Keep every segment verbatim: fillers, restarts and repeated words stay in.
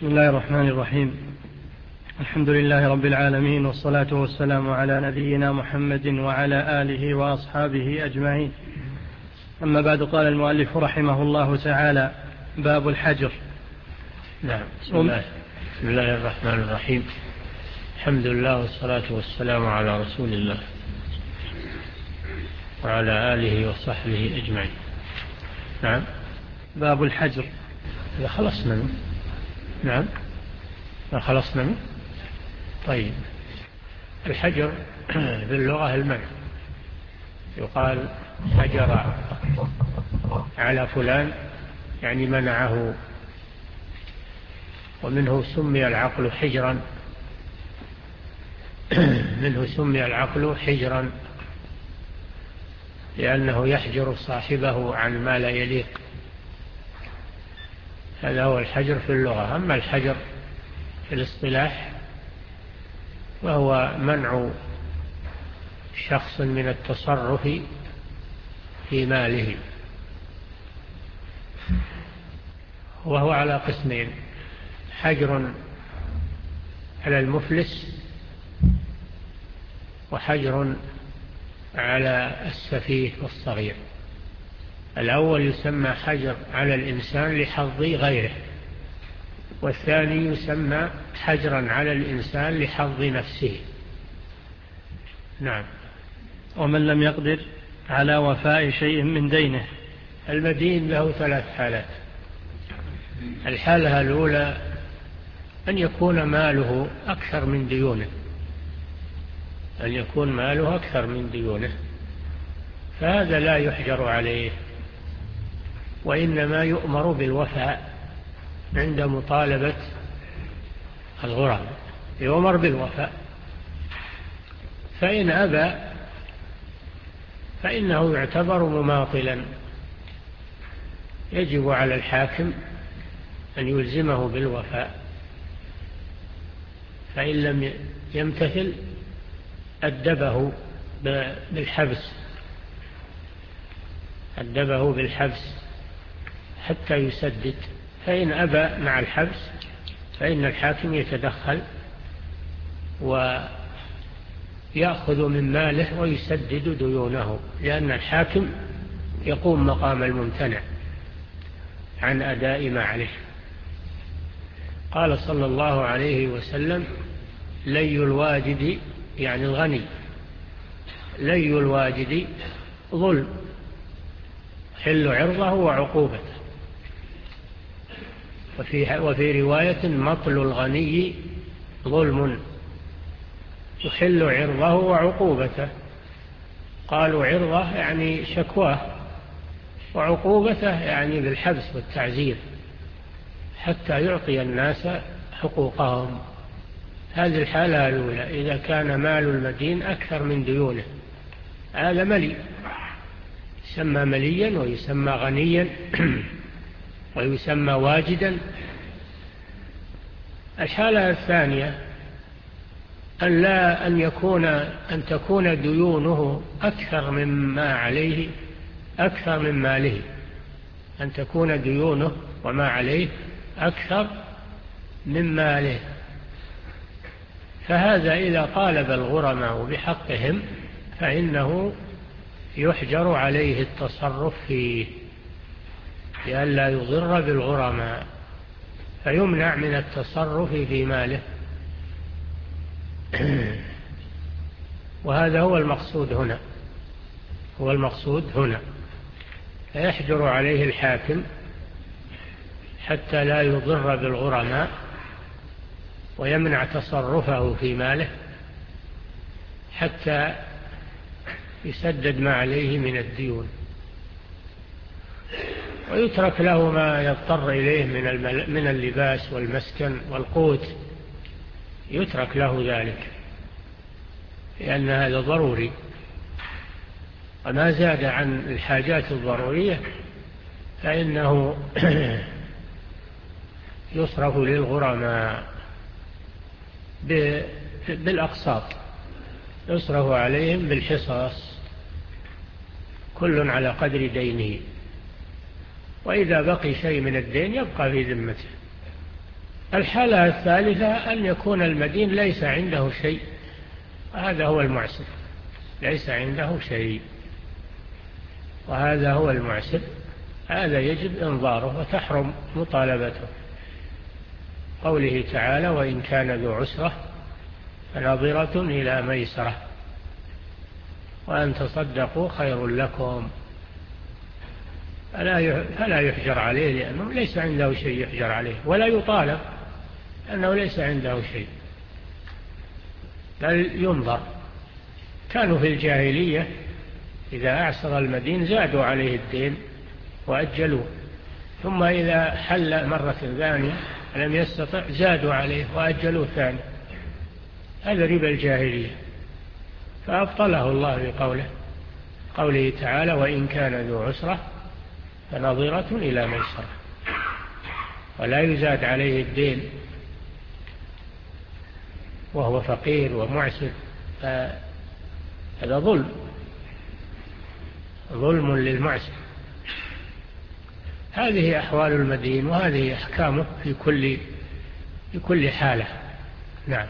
بسم الله الرحمن الرحيم. الحمد لله رب العالمين، والصلاة والسلام على نبينا محمد وعلى آله وأصحابه أجمعين. أما بعد، قال المؤلف رحمه الله تعالى: باب الحجر. نعم. بسم الله, بسم الله الرحمن الرحيم. الحمد لله والصلاة والسلام على رسول الله وعلى آله وصحبه أجمعين. نعم. باب الحجر. إذا خلصنا منه. نعم. ما خلصنا منه. طيب. الحجر باللغة المنع، يقال حجر على فلان يعني منعه، ومنه سمي العقل حجرا منه سمي العقل حجرا لأنه يحجر صاحبه عن ما لا يليق. هذا هو الحجر في اللغة. أما الحجر في الاصطلاح وهو منع شخص من التصرف في ماله، وهو على قسمين: حجر على المفلس، وحجر على السفيه والصغير. الأول يسمى حجر على الإنسان لحظ غيره، والثاني يسمى حجرا على الإنسان لحظ نفسه. نعم. ومن لم يقدر على وفاء شيء من دينه. المدين له ثلاث حالات. الحالة الأولى أن يكون ماله أكثر من ديونه أن يكون ماله أكثر من ديونه فهذا لا يحجر عليه، وإنما يؤمر بالوفاء عند مطالبة الغرم، يؤمر بالوفاء. فإن أبى فإنه يعتبر مماطلا، يجب على الحاكم أن يلزمه بالوفاء، فإن لم يمتثل أدبه بالحبس أدبه بالحبس حتى يسدد. فإن أبى مع الحبس فإن الحاكم يتدخل ويأخذ من ماله ويسدد ديونه، لأن الحاكم يقوم مقام الممتنع عن أداء ما عليه. قال صلى الله عليه وسلم: لي الواجد يعني الغني لي الواجد ظلم، حل عرضه وعقوبته. وفي, وفي رواية: مطل الغني ظلم يحل عرضه وعقوبته. قالوا عرضه يعني شكواه، وعقوبته يعني بالحبس والتعزير حتى يعطي الناس حقوقهم. هذه الحالة الأولى، إذا كان مال المدين أكثر من ديونه، هذا ملي، يسمى مليا ويسمى غنيا ويسمى واجدا. الحالة الثانية أن لا أن يكون أن تكون ديونه أكثر مما عليه أكثر من ماله أن تكون ديونه وما عليه أكثر من ماله. فهذا إذا طالب الغرماء بحقهم فإنه يحجر عليه التصرف فيه لئلا يضر بالغرماء، فيمنع من التصرف في ماله. وهذا هو المقصود هنا هو المقصود هنا فيحجر عليه الحاكم حتى لا يضر بالغرماء ويمنع تصرفه في ماله حتى يسدد ما عليه من الديون، ويترك له ما يضطر إليه من اللباس والمسكن والقوت، يترك له ذلك لأن هذا ضروري. وما زاد عن الحاجات الضرورية فإنه يصرف للغرماء بالأقساط، يصرف عليهم بالحصص، كل على قدر دينه. وإذا بقي شيء من الدين يبقى في ذمته الحالة الثالثة أن يكون المدين ليس عنده شيء، هذا هو المعسر، ليس عنده شيء وهذا هو المعسر، هذا يجب إنظاره وتحرم مطالبته. قوله تعالى: وإن كان ذو عسرة فنظرة إلى ميسرة وأن تصدقوا خير لكم. فلا يحجر عليه لأنه ليس عنده شيء يحجر عليه، ولا يطالب أنه ليس عنده شيء، بل ينظر. كانوا في الجاهلية إذا أعسر المدين زادوا عليه الدين وأجلوه، ثم إذا حل مرة ثانية لم يستطع زادوا عليه وأجلوه ثاني. هذا ربا الجاهلية، فأبطله الله بقوله قوله تعالى: وإن كان ذو عسرة فنظرة إلى ميسرة، ولا يزاد عليه الدين وهو فقير ومعسر، هذا ظلم ظلم للمعسر. هذه أحوال المدين وهذه أحكامه في كل في كل حالة. نعم.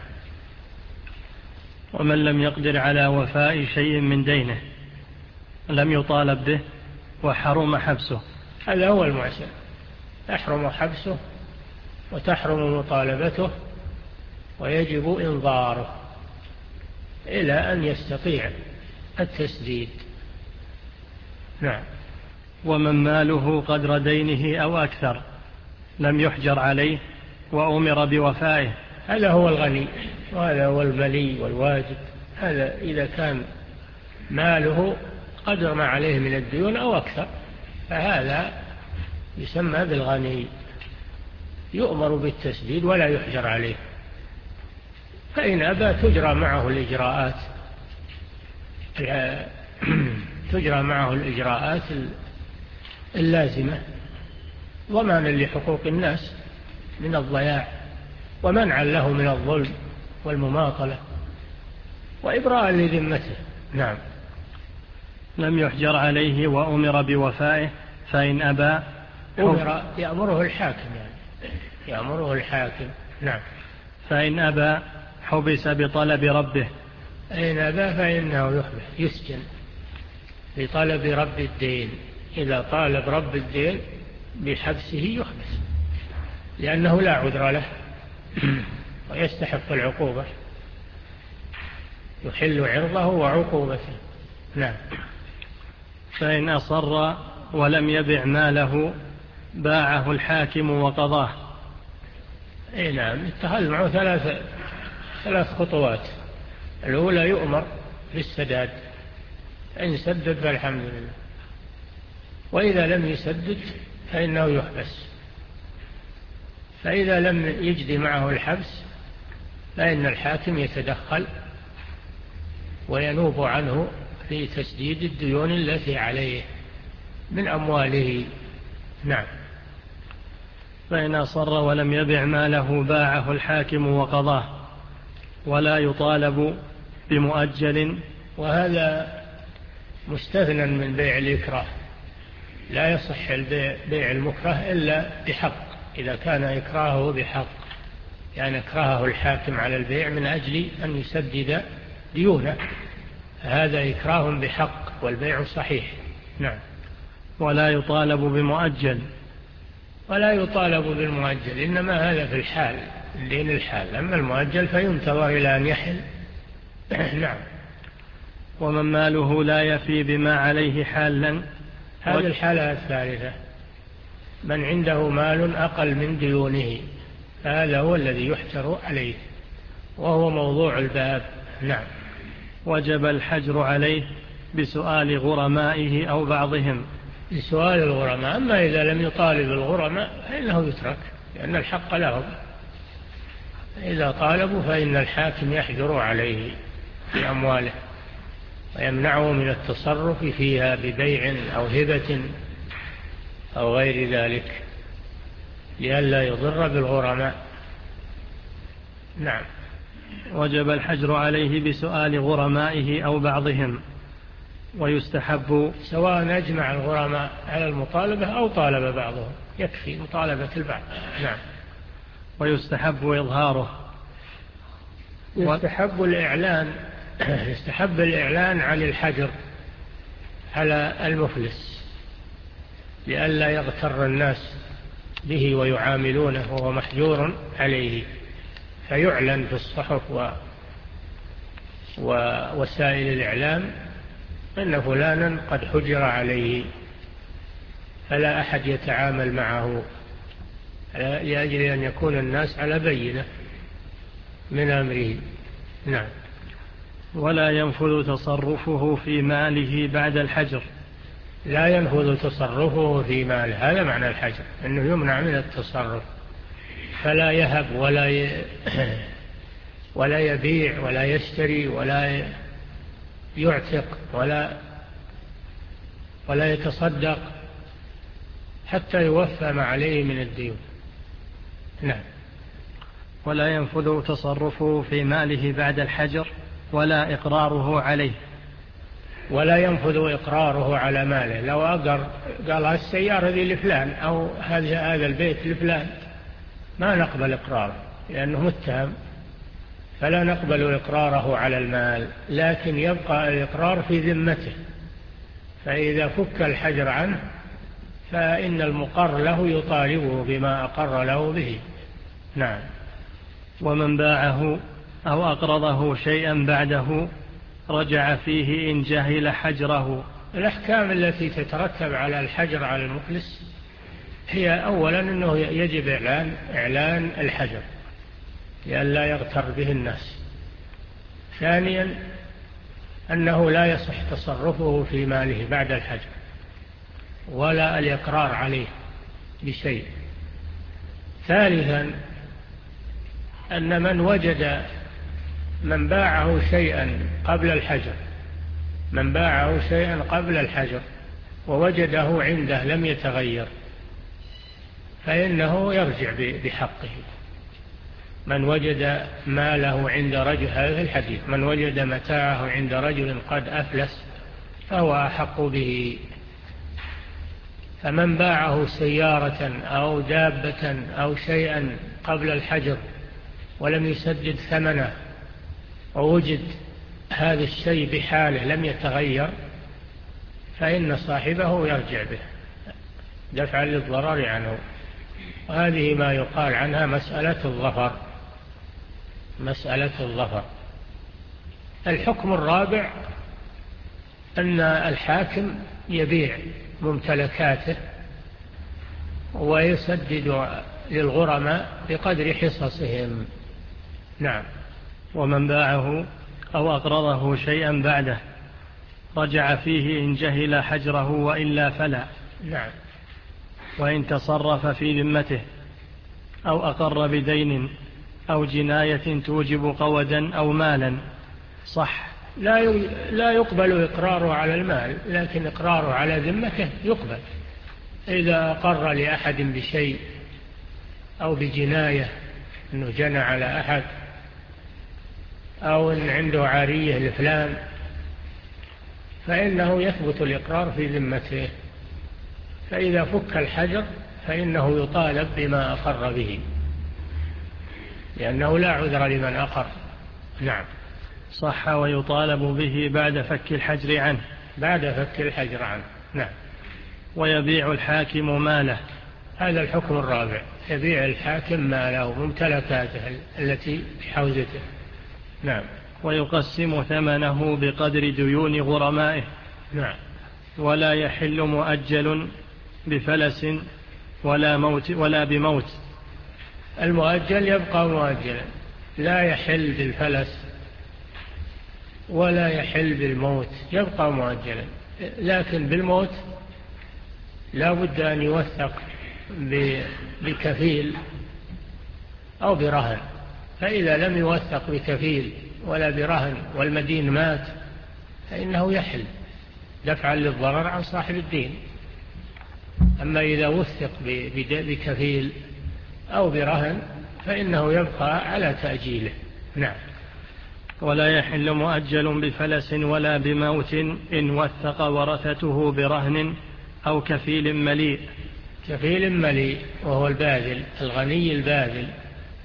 ومن لم يقدر على وفاء شيء من دينه لم يطالب به وحرم حبسه، هذا هو المعسر، يحرم حبسه وتحرم مطالبته، ويجب إنظاره إلى أن يستطيع التسديد. نعم. ومن ماله قدر دينه أو أكثر لم يحجر عليه وأمر بوفائه، هذا هو الغني وهذا هو الملي والواجب. هذا إذا كان ماله قدر ما عليه من الديون أو أكثر فهذا يسمى بالغني، يؤمر بالتسديد ولا يحجر عليه. فإن أبى تجرى معه الإجراءات تجرى معه الإجراءات اللازمة ضمانا لحقوق الناس من الضياع ومنعا له من الظلم والمماطلة وإبراء لذمته. نعم. لم يحجر عليه وأمر بوفائه، فإن أبى أمر يأمره الحاكم، يعني يأمره الحاكم. نعم. فإن أبى حبس بطلب ربه، إن أبى فإنه يحبس يسجن بطلب رب الدين. إذا طالب رب الدين بحبسه يحبس لأنه لا عذر له ويستحق العقوبة، يحل عرضه وعقوبته. نعم. فإن أصر ولم يبع ماله باعه الحاكم وقضاه. اي نعم. اتخذ معه ثلاث ثلاث خطوات. الأولى يؤمر بالسداد، إن سدد فالحمد لله، وإذا لم يسدد فإنه يحبس. فإذا لم يجد معه الحبس فإن الحاكم يتدخل وينوب عنه في تسديد الديون التي عليه من أمواله. نعم. فإن أصر ولم يبع ماله باعه الحاكم وقضاه، ولا يطالب بمؤجل. وهذا مستثنى من بيع الإكراه، لا يصح البيع بيع المكره إلا بحق، إذا كان إكراهه بحق، يعني إكراهه الحاكم على البيع من أجل أن يسدد ديونه، هذا إكراه بحق والبيع صحيح. نعم. ولا يطالب بمؤجل، ولا يطالب بالمؤجل، إنما هذا في الحال لين الحال، أما المؤجل فينتظر إلى أن يحل. نعم. ومن ماله لا يفي بما عليه حالا، هذه الحالة الثالثة، من عنده مال أقل من ديونه، هذا هو الذي يحجر عليه وهو موضوع الباب. نعم. وجب الحجر عليه بسؤال غرمائه أو بعضهم، بسؤال الغرماء. أما إذا لم يطالب الغرماء فإنه يترك لأن الحق لهم، إذا طالبوا فإن الحاكم يحجر عليه في أمواله ويمنعه من التصرف فيها ببيع أو هبة أو غير ذلك لئلا يضر بالغرماء. نعم. وجب الحجر عليه بسؤال غرمائه أو بعضهم، ويستحب سواء أجمع الغرماء على المطالبة أو طالب بعضهم، يكفي مطالبة البعض. نعم. ويستحب إظهاره. يستحب الإعلان يستحب الإعلان عن الحجر على المفلس لئلا يغتر الناس به ويعاملونه وهو محجور عليه، فيعلن في الصحف ووسائل الإعلام أن فلانا قد حجر عليه، فلا أحد يتعامل معه لأجل أن يكون الناس على بينة من أمره. نعم. ولا ينفذ تصرفه في ماله بعد الحجر. لا ينفذ تصرفه في ماله، هذا معنى الحجر، أنه يمنع من التصرف، فلا يهب ولا ي... ولا يبيع ولا يشتري ولا يعتق ولا ولا يتصدق حتى يوفى ما عليه من الديون. نعم. ولا ينفذ تصرفه في ماله بعد الحجر ولا إقراره عليه. ولا ينفذ إقراره على ماله. لو أقر قال السيارة ذي لفلان أو هذا البيت لفلان ما نقبل إقراره لأنه متهم، فلا نقبل إقراره على المال، لكن يبقى الإقرار في ذمته، فإذا فك الحجر عنه فإن المقر له يطالبه بما أقر له به. نعم. ومن باعه أو أقرضه شيئا بعده رجع فيه إن جهل حجره. الأحكام التي تترتب على الحجر على المفلس هي أولا أنه يجب إعلان, إعلان الحجر لئلا يغتر به الناس. ثانيا أنه لا يصح تصرفه في ماله بعد الحجر ولا الإقرار عليه بشيء. ثالثا أن من وجد من باعه شيئا قبل الحجر من باعه شيئا قبل الحجر ووجده عنده لم يتغير فإنه يرجع بحقه. من وجد ماله عند رجل، هذا الحديث، من وجد متاعه عند رجل قد أفلس فهو أحق به. فمن باعه سيارة أو دابة أو شيئا قبل الحجر ولم يسدد ثمنه ووجد هذا الشيء بحاله لم يتغير فإن صاحبه يرجع به دفعا للضرر عنه. وهذه ما يقال عنها مسألة الظفر. مسألة الظفر. الحكم الرابع أن الحاكم يبيع ممتلكاته ويسدد للغرماء بقدر حصصهم. نعم. ومن باعه أو أقرضه شيئا بعده رجع فيه إن جهل حجره وإلا فلا. نعم. وإن تصرف في ذمته أو أقر بدين أو جناية توجب قودا أو مالا صح. لا لا يقبل إقراره على المال، لكن إقراره على ذمته يقبل. إذا أقر لأحد بشيء أو بجناية أنه جنى على أحد أو أن عنده عارية لفلان فإنه يثبت الإقرار في ذمته، فإذا فك الحجر فإنه يطالب بما أقر به لأنه لا عذر لمن أقر. نعم. صح. ويطالب به بعد فك الحجر عنه. بعد فك الحجر عنه. نعم. ويبيع الحاكم ماله. هذا الحكم الرابع، يبيع الحاكم ماله ممتلكاته التي بحوزته. نعم. ويقسم ثمنه بقدر ديون غرمائه. نعم. ولا يحل مؤجل بفلس ولا موت ولا بموت. المؤجل يبقى مؤجلا، لا يحل بالفلس ولا يحل بالموت، يبقى مؤجلا. لكن بالموت لا بد أن يوثق بكفيل أو برهن، فإذا لم يوثق بكفيل ولا برهن والمدين مات فإنه يحل دفعا للضرر عن صاحب الدين. أما إذا وثق بكفيل أو برهن فإنه يبقى على تأجيله. نعم. ولا يحل مؤجل بفلس ولا بموت إن وثق ورثته برهن أو كفيل مليء. كفيل مليء وهو الباذل الغني الباذل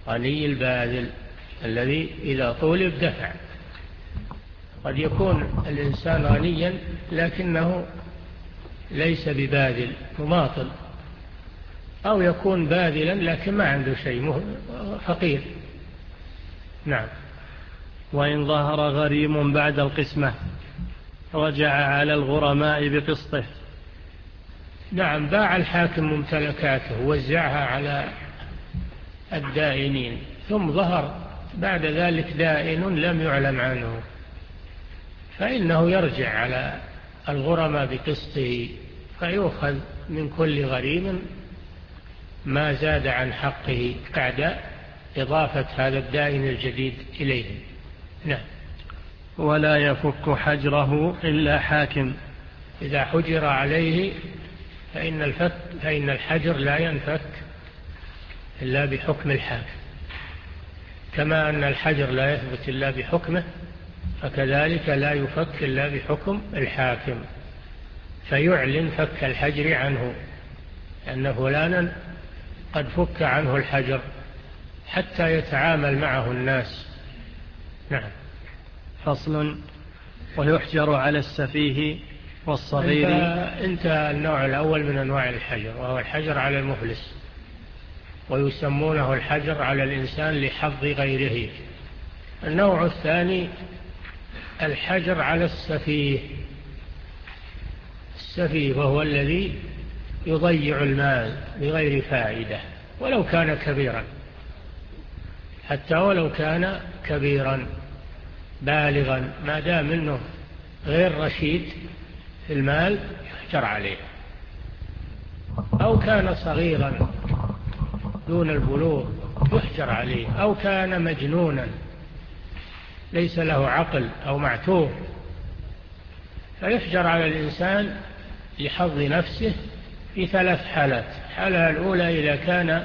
غني الباذل الذي إذا طولب دفع. قد يكون الإنسان غنيا لكنه ليس بباذل، مماطل، أو يكون باذلا لكن ما عنده شيء، فقير. نعم. وإن ظهر غريم بعد القسمة رجع على الغرماء بقسطه. نعم، باع الحاكم ممتلكاته ووزعها على الدائنين، ثم ظهر بعد ذلك دائن لم يعلم عنه، فإنه يرجع على الغرماء بقسطه، فيؤخذ من كل غريم ما زاد عن حقه بعد إضافة هذا الدائن الجديد إليه. نعم. ولا يفك حجره إلا حاكم. إذا حجر عليه فإن, الفك فإن الحجر لا ينفك إلا بحكم الحاكم، كما أن الحجر لا يثبت إلا بحكمه، فكذلك لا يفك إلا بحكم الحاكم، فيعلن فك الحجر عنه، أن فلانا قد فك عنه الحجر حتى يتعامل معه الناس. نعم. فصل. ويحجر على السفيه والصغير. انتهى النوع الأول من أنواع الحجر، وهو الحجر على المفلس، ويسمونه الحجر على الإنسان لحظ غيره. النوع الثاني الحجر على السفيه. السفيه وهو الذي يضيع المال بغير فائدة ولو كان كبيرا، حتى ولو كان كبيرا بالغا، ما دام منه غير رشيد في المال يحجر عليه، أو كان صغيرا دون البلوغ يحجر عليه، أو كان مجنونا ليس له عقل أو معتوه، فيحجر على الإنسان لحظ نفسه في ثلاث حالات. الحالة الأولى إذا كان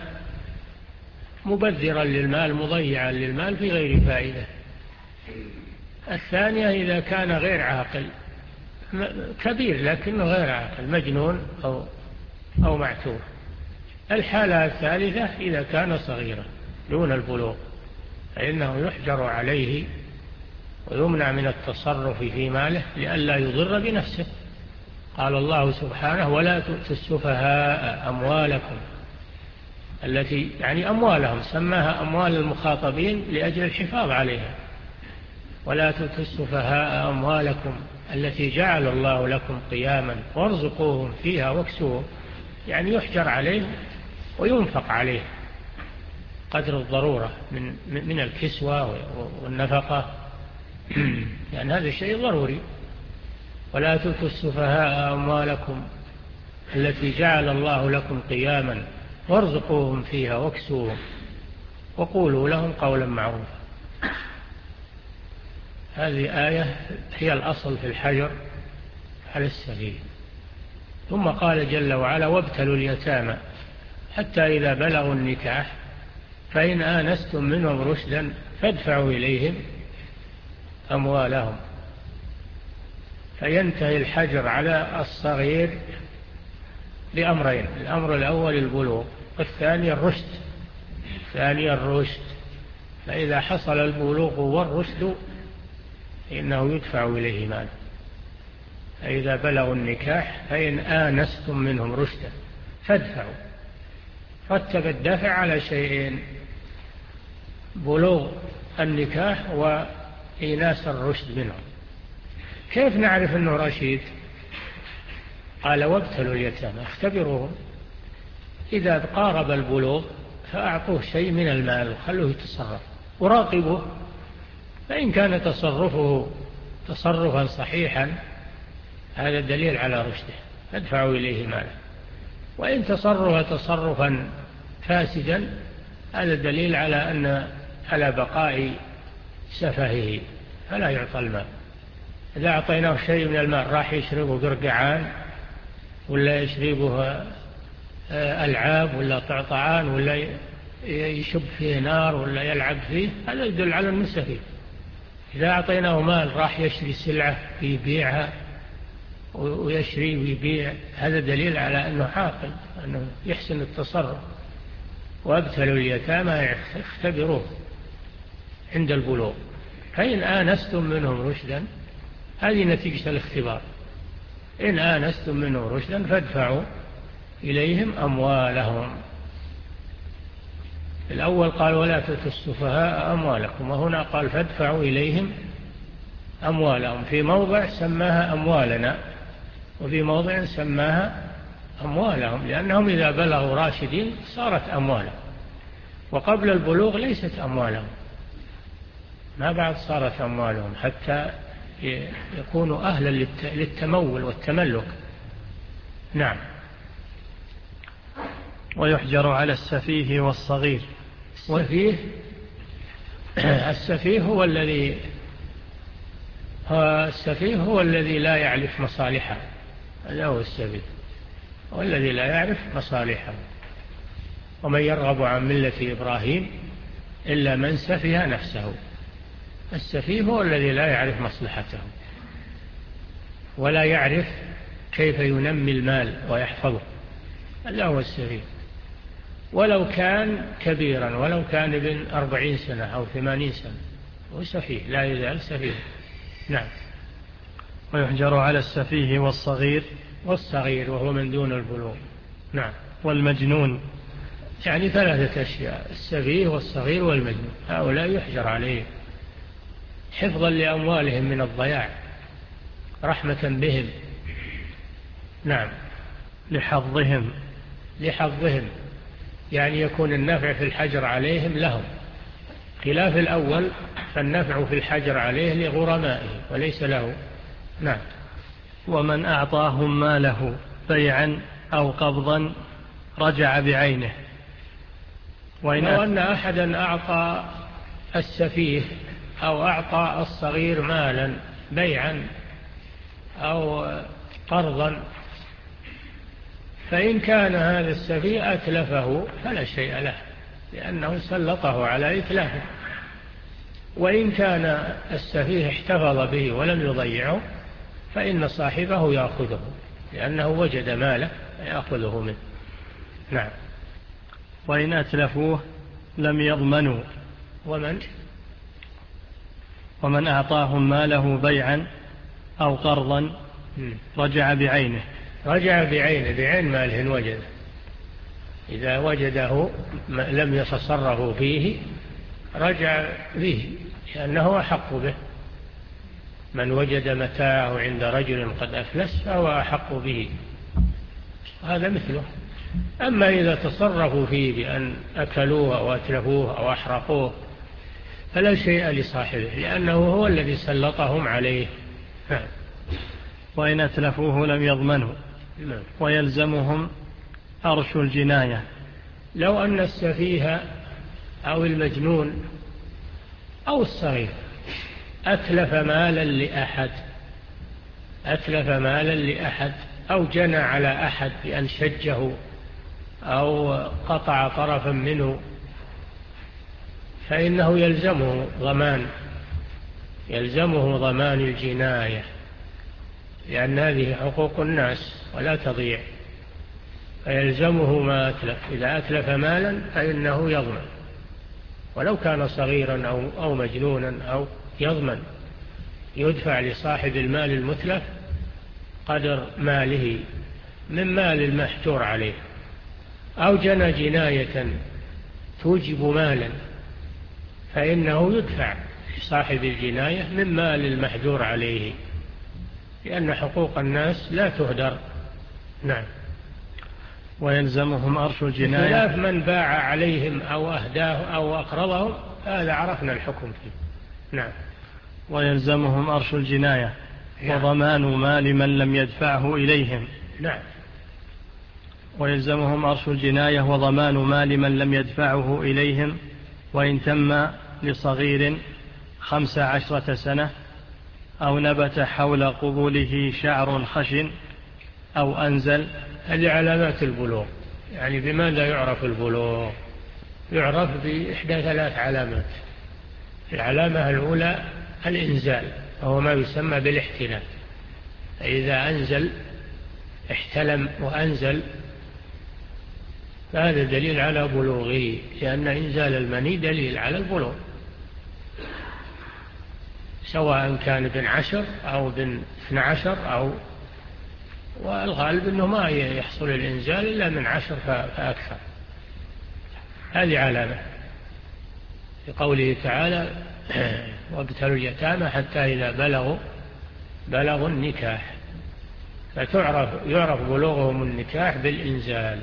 مبذرا للمال، مضيعا للمال في غير فائدة. الثانية إذا كان غير عاقل، كبير لكنه غير عاقل، مجنون أو, أو معتوه. الحالة الثالثة إذا كان صغيرا دون البلوغ، فإنه يحجر عليه ويمنع من التصرف في ماله لئلا يضر بنفسه. قال الله سبحانه: ولا تؤتوا السفهاء أموالكم التي، يعني أموالهم، سماها أموال المخاطبين لأجل الحفاظ عليها. ولا تؤتوا السفهاء أموالكم التي جعل الله لكم قياما وارزقوهم فيها واكسوهم، يعني يحجر عليه وينفق عليه قدر الضرورة من من الكسوة والنفقة، يعني هذا الشيء ضروري. ولا تؤتوا السفهاء أموالكم التي جعل الله لكم قياما وارزقوهم فيها واكسوهم وقولوا لهم قولا معروفا. هذه آية هي الأصل في الحجر على السفيه. ثم قال جل وعلا: وابتلوا اليتامى حتى إذا بلغوا النكاح فإن آنستم منهم رشدا فادفعوا إليهم أموالهم. فينتهي الحجر على الصغير بأمرين: الأمر الأول البلوغ، والثاني الرشد. الثاني الرشد، فإذا حصل البلوغ والرشد فإنه يدفع إليه مال. فإذا بلغوا النكاح فإن آنستم منهم رشدا فادفعوا. رتب الدفع على شيئين: بلوغ النكاح وإيناس الرشد منهم. كيف نعرف أنه رشيد؟ قال: وابتلوا اليتامى، اختبروهم، إذا قارب البلوغ فأعطوه شيء من المال وخلوه يتصرف، وراقبوه، فإن كان تصرفه تصرفا صحيحا هذا دليل على رشده فادفعوا إليه ماله، وإن تصرف تصرفا فاسدا هذا دليل على أن على بقاء سفهه فلا يعطى المال. إذا أعطيناه شيء من المال راح يشربه قرقعان، ولا يشربه ألعاب، ولا طعطعان، ولا يشب فيه نار، ولا يلعب فيه، هذا يدل على أنه سفيه. إذا أعطيناه مال راح يشري سلعة يبيعها ويشري ويبيع، هذا دليل على أنه عاقل، أنه يحسن التصرف. وابتلوا اليتامى اختبروه عند البلوغ، فإن آنستم منهم رشدا، هذه نتيجة الاختبار، إن آنستم منهم رشدا فادفعوا إليهم أموالهم. الأول قال ولا تؤتوا السفهاء أموالكم، وهنا قال فادفعوا إليهم أموالهم. في موضع سماها أموالنا، وفي موضع سماها أموالهم، لأنهم إذا بلغوا راشدين صارت أموالهم، وقبل البلوغ ليست أموالهم، ما بعد صارت أموالهم حتى يكونوا أهلا للتمول والتملك. نعم. ويحجر على السفيه والصغير. السفيه السفيه هو الذي السفيه هو الذي لا يعرف مصالحه، هذا هو السفيه، هو الذي لا يعرف مصالحه. ومن يرغب عن ملة إبراهيم إلا من سفه نفسه. السفيه هو الذي لا يعرف مصلحته ولا يعرف كيف ينمي المال ويحفظه، هذا هو السفيه، ولو كان كبيرا، ولو كان ابن أربعين سنة أو ثمانين سنة، هو سفيه، لا يزال سفيه. نعم. ويحجر على السفيه والصغير. والصغير وهو من دون البلوغ. نعم. والمجنون. يعني ثلاثة أشياء: السفيه والصغير والمجنون، هؤلاء يحجر عليهم حفظا لأموالهم من الضياع، رحمة بهم. نعم. لحظهم. لحظهم يعني يكون النفع في الحجر عليهم لهم، خلاف الأول فالنفع في الحجر عليه لغرمائه وليس له. نعم. ومن أعطاهم ماله بيعا أو قبضا رجع بعينه. وإن لو أن أحدا أعطى السفيه أو أعطى الصغير مالا بيعا أو قرضا، فإن كان هذا السفيه أتلفه فلا شيء له، لأنه سلطه على إتلافه. وإن كان السفيه احتفظ به ولم يضيعه فإن صاحبه يأخذه، لأنه وجد ماله يأخذه منه. نعم. وإن أتلفوه لم يضمنوا. ومن ومن أعطاهم ماله بيعا أو قرضا رجع بعينه. رجع بعينه، بعين ماله وجده، إذا وجده لم يتصرفوا فيه رجع به، لأنه أحق به. من وجد متاعه عند رجل قد أفلس فهو أحق به، هذا مثله. أما إذا تصرفوا فيه بأن أكلوه أو أتلفوه أو أحرقوه فلا شيء لصاحبه، لأنه هو الذي سلطهم عليه. وإن أتلفوه لم يضمنوا ويلزمهم أرش الجناية. لو أن السفيه أو المجنون أو الصغير أتلف مالا لأحد أتلف مالا لأحد أو جنى على أحد بأن شجه أو قطع طرفا منه، فإنه يلزمه ضمان يلزمه ضمان الجناية، لأن هذه حقوق الناس ولا تضيع، فيلزمه ما أتلف. إذا أتلف مالا فإنه يضمن، ولو كان صغيرا أو, أو مجنونا أو يضمن، يدفع لصاحب المال المتلف قدر ماله من مال المحجور عليه. أو جنى جناية توجب مالا فإنه يدفع لصاحب الجناية من مال المحجور عليه، لأن حقوق الناس لا تهدر. نعم. ويلزمهم أرش الجناية. خلاف من باع عليهم أو أهداه أو أقرضهم، هذا عرفنا الحكم فيه. نعم. ويلزمهم أرش الجناية وضمان مال من لم يدفعه إليهم. نعم. ويلزمهم أرش الجناية وضمان مال من لم يدفعه إليهم، وإن تم لصغير خمس عشرة سنة أو نبت حول قبوله شعر خشن أو أنزل. هذه علامات البلوغ. يعني بماذا يعرف البلوغ؟ يعرف بإحدى ثلاث علامات. العلامة الأولى الإنزال، وهو ما يسمى بالاحتلام. إذا أنزل احتلم وأنزل فهذا دليل على بلوغه، لأن إنزال المني دليل على البلوغ، سواء كان ابن عشر أو ابن اثنى عشر، أو والغالب أنه ما يحصل الإنزال إلا من عشر فأكثر. هذه علامة في قوله تعالى وابتلوا اليتامى حتى إذا بلغوا بلغوا النكاح، فتعرف يعرف بلوغهم النكاح بالإنزال.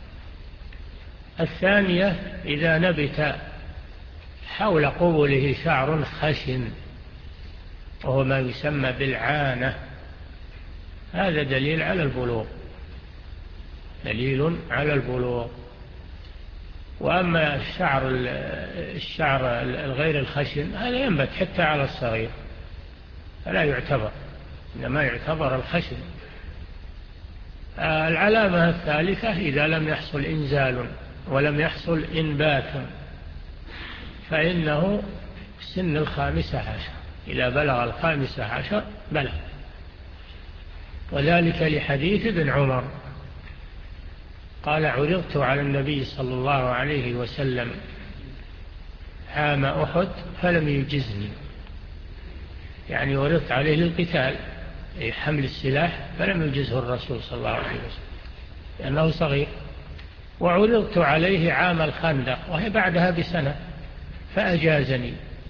الثانية إذا نبت حول قبله شعر خشن، وهو ما يسمى بالعانة، هذا دليل على البلوغ، دليل على البلوغ. وأما الشعر الشعر الغير الخشن هذا ينبت حتى على الصغير فلا يعتبر، إنما يعتبر الخشن. العلامة الثالثة إذا لم يحصل إنزال ولم يحصل إنبات فإنه سن الخامسة عشر، إذا بلغ الخامسة عشر بلغ، وذلك لحديث ابن عمر قال عرضت على النبي صلى الله عليه وسلم عام أحد فلم يجزني، يعني عرضت عليه للقتال، أي حمل السلاح، فلم يجزه الرسول صلى الله عليه وسلم لأنه صغير. وعرضت عليه عام الخندق وهي بعدها بسنة فأجازني،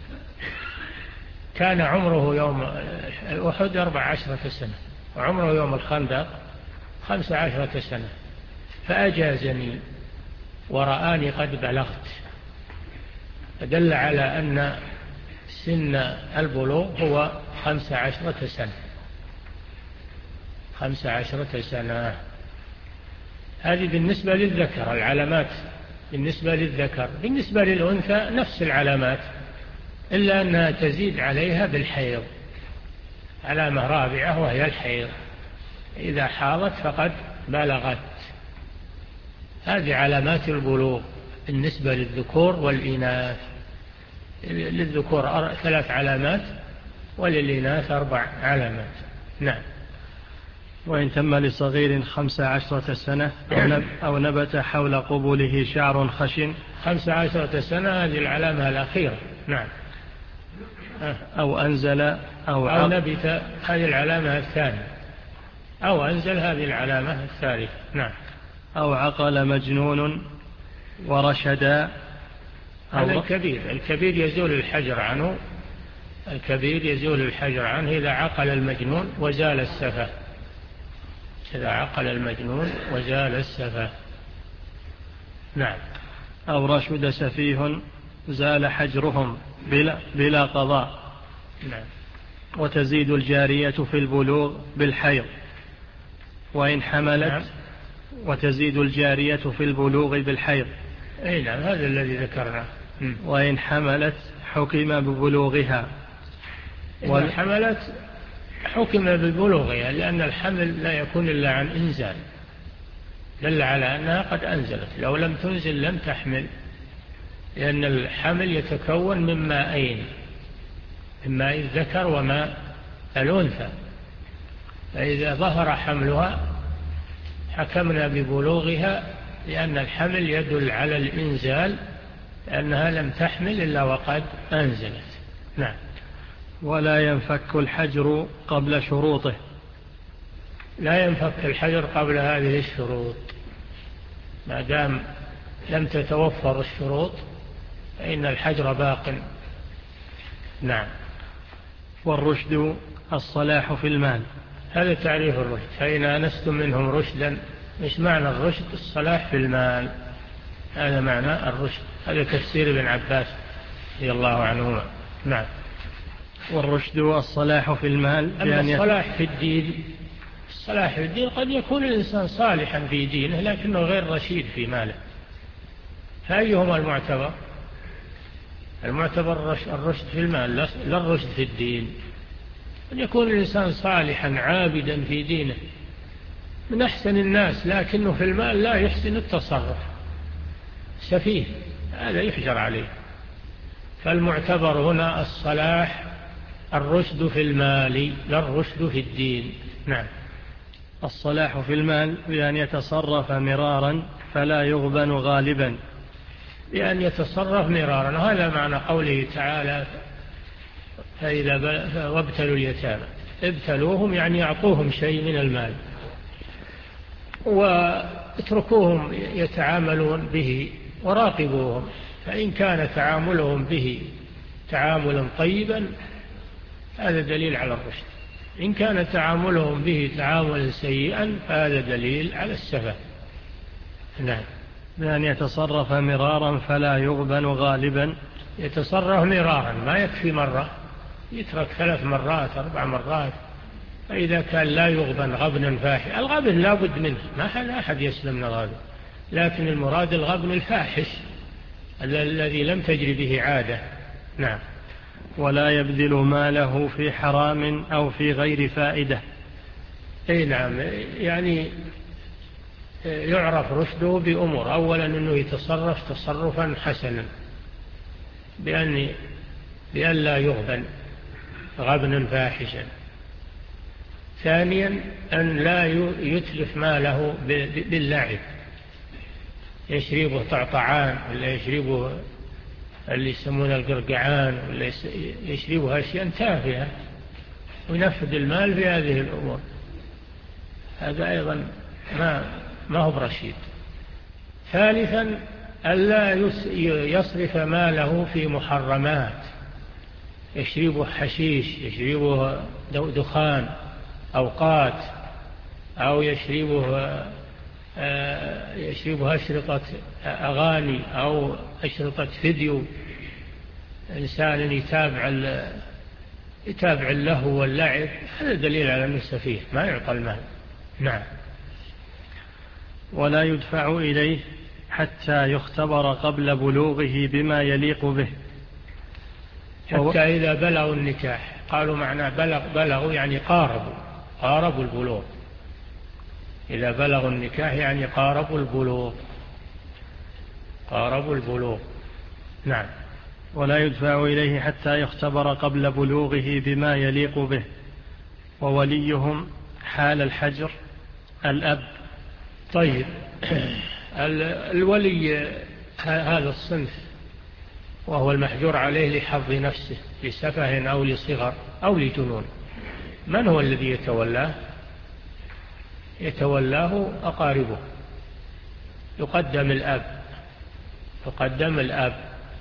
كان عمره يوم أحد أربع عشرة سنة وعمره يوم الخندق خمس عشرة سنة، فأجازني ورآني قد بلغت، فدل على أن سن البلوغ هو خمس عشرة سنة خمس عشرة سنة. هذه بالنسبة للذكر العلامات بالنسبة للذكر. بالنسبة للأنثى نفس العلامات، إلا أنها تزيد عليها بالحيض، علامة رابعة وهي الحيض، إذا حاضت فقد بلغت. هذه علامات البلوغ بالنسبة للذكور والإناث. للذكور ثلاث علامات وللإناث أربع علامات. نعم. وإن تم لصغير خمس عشرة سنة أو نبت حول قبوله شعر خشن. خمس عشرة سنة هذه العلامة الأخيرة. نعم. أو أنزل أو, أو نبت هذه العلامة الثانية، أو أنزل هذه العلامة الثالثة. نعم. أو عقل مجنون ورشدا. هذا الكبير الكبير يزول الحجر عنه الكبير يزول الحجر عنه إذا عقل المجنون وزال السفه إذا عقل المجنون وزال السفه. نعم. أو رشد سفيه زال حجرهم بلا, بلا قضاء. نعم. وتزيد الجارية في البلوغ بالحيض وإن حملت. نعم. وتزيد الجارية في البلوغ بالحيض. أي نعم، هذا الذي ذكرناه. وإن حملت حكم ببلوغها. وإن حملت حكم ببلوغها، لأن الحمل لا يكون إلا عن إنزال، دل على أنها قد أنزلت. لو لم تنزل لم تحمل، لأن الحمل يتكون من ماءين، من ماء الذكر وماء الأنثى، فإذا ظهر حملها حكمنا ببلوغها، لأن الحمل يدل على الإنزال، لأنها لم تحمل إلا وقد أنزلت. نعم. ولا ينفك الحجر قبل شروطه. لا ينفك الحجر قبل هذه الشروط، ما دام لم تتوفر الشروط فإن الحجر باق. نعم. والرشد الصلاح في المال. هذا تعريف الرشد. فإن أنستم منهم رشدا، مش معنى الرشد؟ الصلاح في المال، هذا معنى الرشد. هذا تفسير ابن عباس رضي الله عنهما. نعم. والرشد الصلاح في المال. أما الصلاح في الدين، الصلاح في الدين قد يكون الإنسان صالحا في دينه لكنه غير رشيد في ماله، فأيهما المعتبر؟ المعتبر الرشد في المال لا الرشد في الدين. قد يكون الإنسان صالحا عابدا في دينه من أحسن الناس، لكنه في المال لا يحسن التصرف، سفيه، هذا يحجر عليه. فالمعتبر هنا الصلاح، الرشد في المال لا الرشد في الدين. نعم. الصلاح في المال بأن يتصرف مرارا فلا يغبن غالبا. بأن يتصرف مرارا، هذا معنى قوله تعالى فإذا وابتلوا اليتامى، ابتلوهم يعني يعطوهم شيء من المال واتركوهم يتعاملون به وراقبوهم، فإن كان تعاملهم به تعاملا طيبا هذا دليل على الرشد، إن كان تعاملهم به تعاملا سيئا فهذا دليل على السفه. نعم. بأن يتصرف مرارا فلا يغبن غالبا. يتصرف مرارا، ما يكفي مرة، يترك ثلاث مرات أربع مرات، فإذا كان لا يغبن غبنا فاحش. الغبن لا بد منه، ما أحد يسلم من الغبن، لكن المراد الغبن الفاحش الذي لم تجري به عادة. نعم. ولا يبذل ماله في حرام أو في غير فائدة. أي نعم، يعني يعرف رشده بأمور، أولا أنه يتصرف تصرفا حسنا بأن, بأن لا يغبن غبنا فاحشا. ثانيا أن لا يتلف ماله باللعب، يشربه طعطعان ولا يشربه اللي يسمونه القرقعان ولا يشربه أشياء تافهة وينفذ المال في هذه الأمور، هذا أيضا ما, ما هو برشيد. ثالثا ألا يصرف ماله في محرمات، يشربه حشيش، يشربه دخان أوقات، أو يشربه يشربه أشرطة أغاني أو أشرطة فيديو، إنسان يتابع يتابع اللهو واللعب، هذا دليل على أنه سفيه ما يعطى المال. نعم. ولا يدفع إليه حتى يختبر قبل بلوغه بما يليق به. حتى إذا بلغوا النكاح، قالوا معنى بلغ بلغوا يعني قاربوا قاربوا البلوغ، إذا بلغوا النكاح يعني قاربوا البلوغ قاربوا البلوغ. نعم. ولا يدفع إليه حتى يختبر قبل بلوغه بما يليق به. ووليهم حال الحجر الأب. طيب، الولي هذا الصنف وهو المحجور عليه لحظ نفسه لسفه أو لصغر أو لجنون، من هو الذي يتولاه؟ يتولاه أقاربه، يقدم الأب يقدم الأب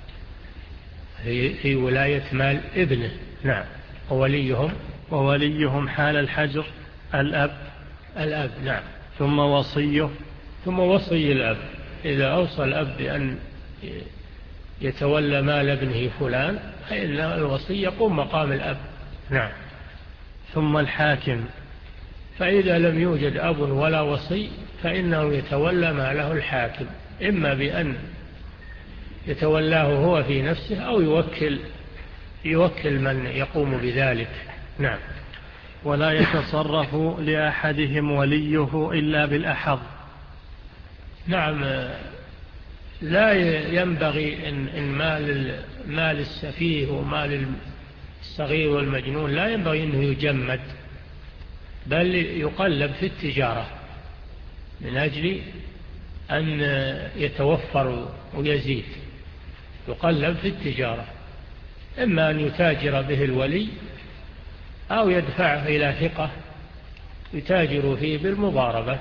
في ولاية مال ابنه. نعم. ووليهم ووليهم حال الحجر الأب الأب. نعم. ثم وصيه ثم وصي الأب، إذا أوصى الأب بأن يتولى مال ابنه فلان فإن الوصي يقوم مقام الأب. نعم. ثم الحاكم، فإذا لم يوجد أب ولا وصي فإنه يتولى ماله الحاكم، إما بأن يتولاه هو في نفسه أو يوكل يوكل من يقوم بذلك. نعم. ولا يتصرف لأحدهم وليه إلا بالأحظ. نعم، لا ينبغي إن مال مال السفيه ومال الصغير والمجنون لا ينبغي أنه يجمد، بل يقلب في التجارة من أجل أن يتوفر ويزيد، يقلب في التجارة، إما أن يتاجر به الولي أو يدفعه إلى ثقة يتاجر فيه بالمضاربة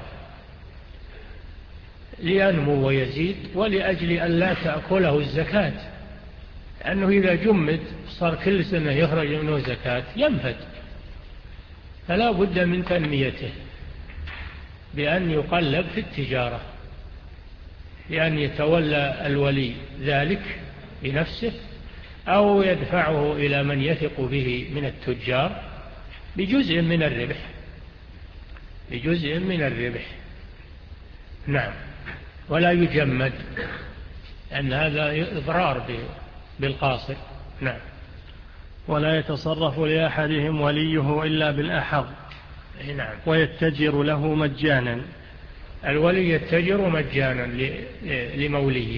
لينمو ويزيد، ولأجل أن لا تأكله الزكاة، لأنه إذا جمد صار كل سنة يخرج منه زكاة ينفد، فلا بد من تنميته بأن يقلب في التجارة، بأن يتولى الولي ذلك بنفسه أو يدفعه إلى من يثق به من التجار بجزء من الربح بجزء من الربح. نعم. ولا يجمد، أن هذا إضرار بالقاصر. نعم. ولا يتصرف لأحدهم وليه إلا بالأحظ. نعم. ويتجر له مجانا، الولي يتجر مجانا لموليه،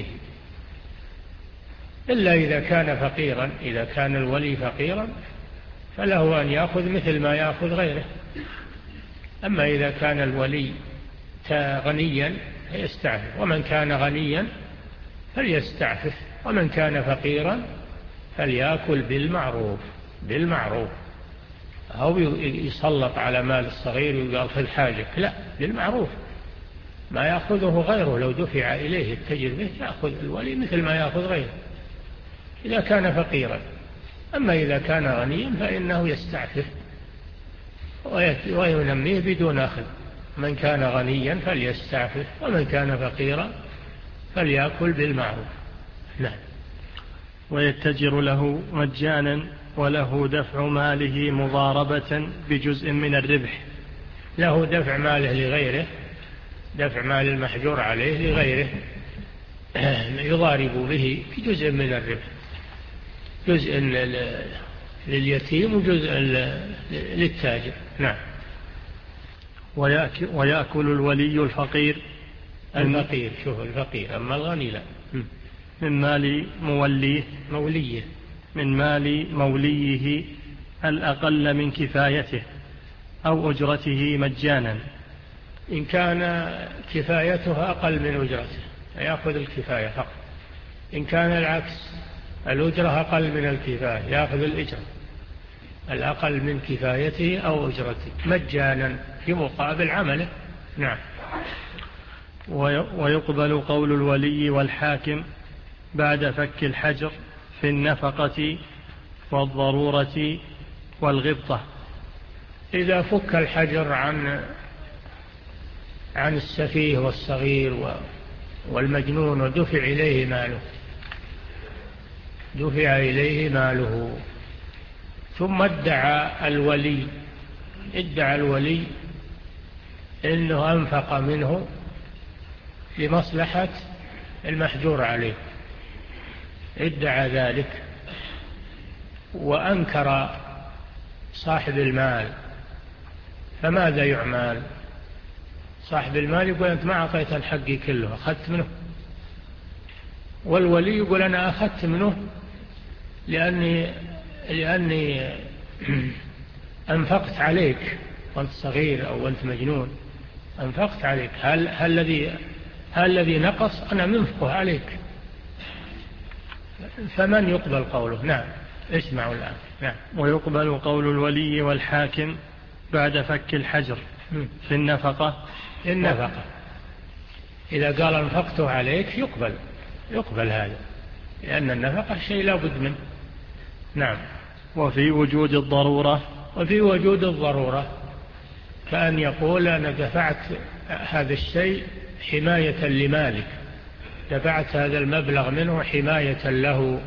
إلا إذا كان فقيرا. إذا كان الولي فقيرا فله أن يأخذ مثل ما يأخذ غيره، أما إذا كان الولي غنيا فيستعفف، ومن كان غنيا فليستعفف، ومن كان فقيرا فليأكل بالمعروف بالمعروف، أو يسلط على مال الصغير ويقال في الحاجة، لا، بالمعروف، ما يأخذه غيره لو دفع إليه التجر به يأخذ الولي مثل ما يأخذ غيره إذا كان فقيرا. أما إذا كان غنيا فإنه يستعفف وينميه بدون أخذ. من كان غنيا فليستعفف، ومن كان فقيرا فليأكل بالمعروف. نعم. ويتجر له مجانا وله دفع ماله مضاربة بجزء من الربح. له دفع ماله لغيره، دفع مال المحجور عليه لغيره، يضارب به بجزء من الربح، جزء لليتيم وجزء للتاجر. نعم. ويأكل الولي الفقير الفقير شوف الفقير، أما الغني لا، من مال موليه موليه من مال موليه الأقل من كفايته أو أجرته مجانا. إن كان كفايتها أقل من أجرته يأخذ الكفاية فقط، إن كان العكس الأجرة أقل من الكفاية يأخذ الأجرة الأقل من كفايته أو أجرته مجانا في مقابل عمله. نعم. ويقبل قول الولي والحاكم بعد فك الحجر في النفقة والضرورة والغبطة. إذا فك الحجر عن عن السفيه والصغير والمجنون ودفع إليه ماله دفع إليه ماله ثم ادعى الولي ادعى الولي إنه أنفق منه لمصلحة المحجور عليه، ادعى ذلك وأنكر صاحب المال، فماذا يعمل؟ صاحب المال يقول أنت ما أعطيت الحق كله، أخذت منه، والولي يقول أنا أخذت منه لأني, لأني أنفقت عليك وأنت صغير أو أنت مجنون، أنفقت عليك، هل, هل, الذي هل الذي نقص أنا منفقه عليك، فمن يقبل قوله؟ نعم. اسمعوا الآن. نعم. ويقبل قول الولي والحاكم بعد فك الحجر في النفقة النفقة إذا قال أنفقته عليك يقبل يقبل هذا، لأن النفقة شيء لا بد منه. نعم. وفي وجود الضرورة وفي وجود الضرورة كأن يقول أنا دفعت هذا الشيء حماية لمالك، دفعت هذا المبلغ منه حماية له،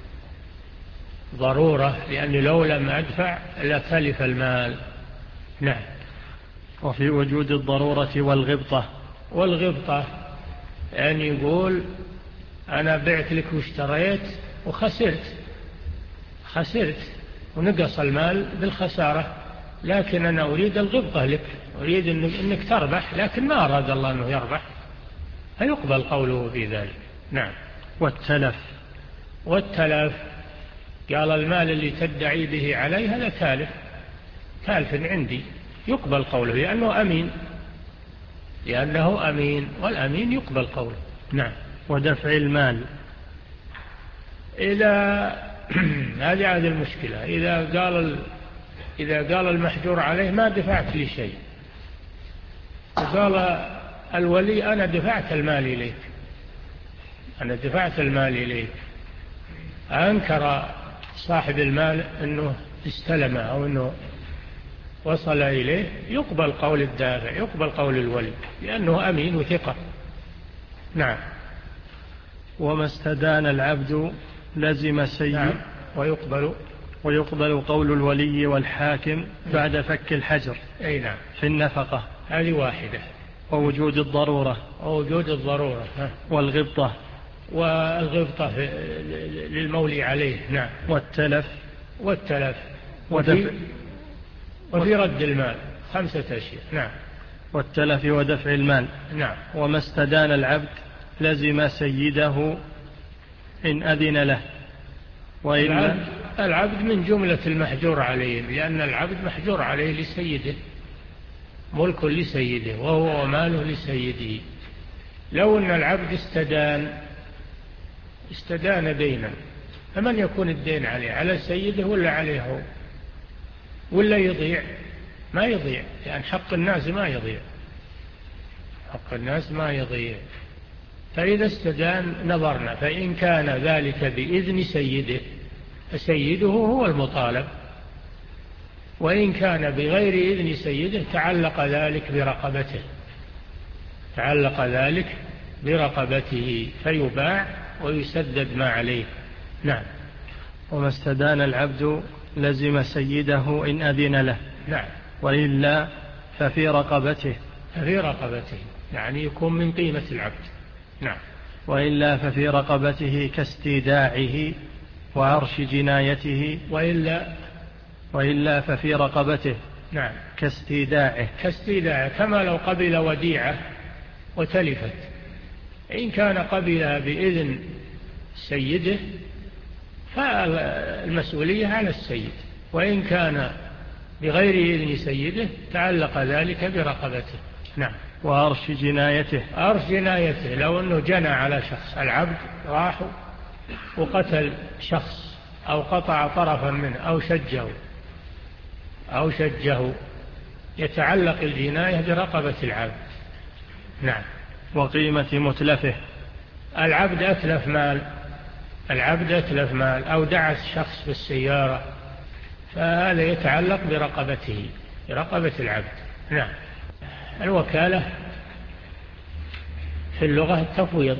ضرورة، لأني لو لم أدفع لتلف المال. نعم. وفي وجود الضرورة والغبطة والغبطة يعني يقول أنا بعت لك واشتريت وخسرت خسرت ونقص المال بالخسارة، لكن أنا أريد الغبطة لك، أريد أنك تربح، لكن ما أراد الله أنه يربح، فيقبل قوله في ذلك. نعم. والتلف والتلف قال المال اللي تدعي به علي هذا تالف تالف عندي، يقبل قوله لأنه أمين لأنه أمين والأمين يقبل قوله. نعم. ودفع المال إذا هذه هذه المشكلة، إذا قال إذا قال المحجور عليه ما دفعت لي شيء، قال الولي أنا دفعت المال إليك أنا دفعت المال إليك أنكر صاحب المال أنه استلمه أو أنه وصل إليه، يقبل قول الدافع، يقبل قول الولي، لأنه أمين وثقة. نعم. وما استدان العبد لزم سيد. نعم. ويقبل ويقبل قول الولي والحاكم بعد فك الحجر. أي نعم. في النفقة هذه واحدة. ووجود الضرورة ووجود الضرورة ها. والغبطة والغبطة للمولي عليه. نعم. والتلف والتلف ودفع وفي رد المال، خمسة أشياء. نعم. والتلف ودفع المال. نعم. وما استدان العبد لزم سيده إن أذن له. العبد, العبد من جملة المحجور عليه، لأن العبد محجور عليه لسيده، ملك لسيده وهو وماله لسيده. لو أن العبد استدان استدان دينا، فمن يكون الدين عليه؟ على سيده ولا عليه هو؟ ولا يضيع؟ ما يضيع، لأن حق الناس ما يضيع، حق الناس ما يضيع. فإذا استدان نظرنا، فإن كان ذلك بإذن سيده فسيده هو المطالب، وإن كان بغير إذن سيده تعلق ذلك برقبته تعلق ذلك برقبته فيباع ويسدد ما عليه. نعم. وما استدان العبد لزم سيده إن أذن له. نعم. وإلا ففي رقبته ففي رقبته يعني يكون من قيمة العبد. نعم. وإلا ففي رقبته كاستيداعه وعرش جنايته. وإلا وإلا ففي رقبته. نعم. كاستيداعه كاستيداعه كما لو قبل وديعة وتلفت، إن كان قبلها بإذن سيده فالمسؤولية على السيد، وإن كان بغير إذن سيده تعلق ذلك برقبته. نعم. وعرش جنايته. عرش جنايته لو أنه جنى على شخص، العبد راح وقتل شخص أو قطع طرفا منه أو شجه أو شجه يتعلق الجناية برقبة العبد. نعم. وقيمة متلفه. العبد أتلف مال العبد أتلف مال أو دعس شخص بالسيارة، فهذا يتعلق برقبته برقبة العبد. نعم. الوكالة في اللغة التفويض،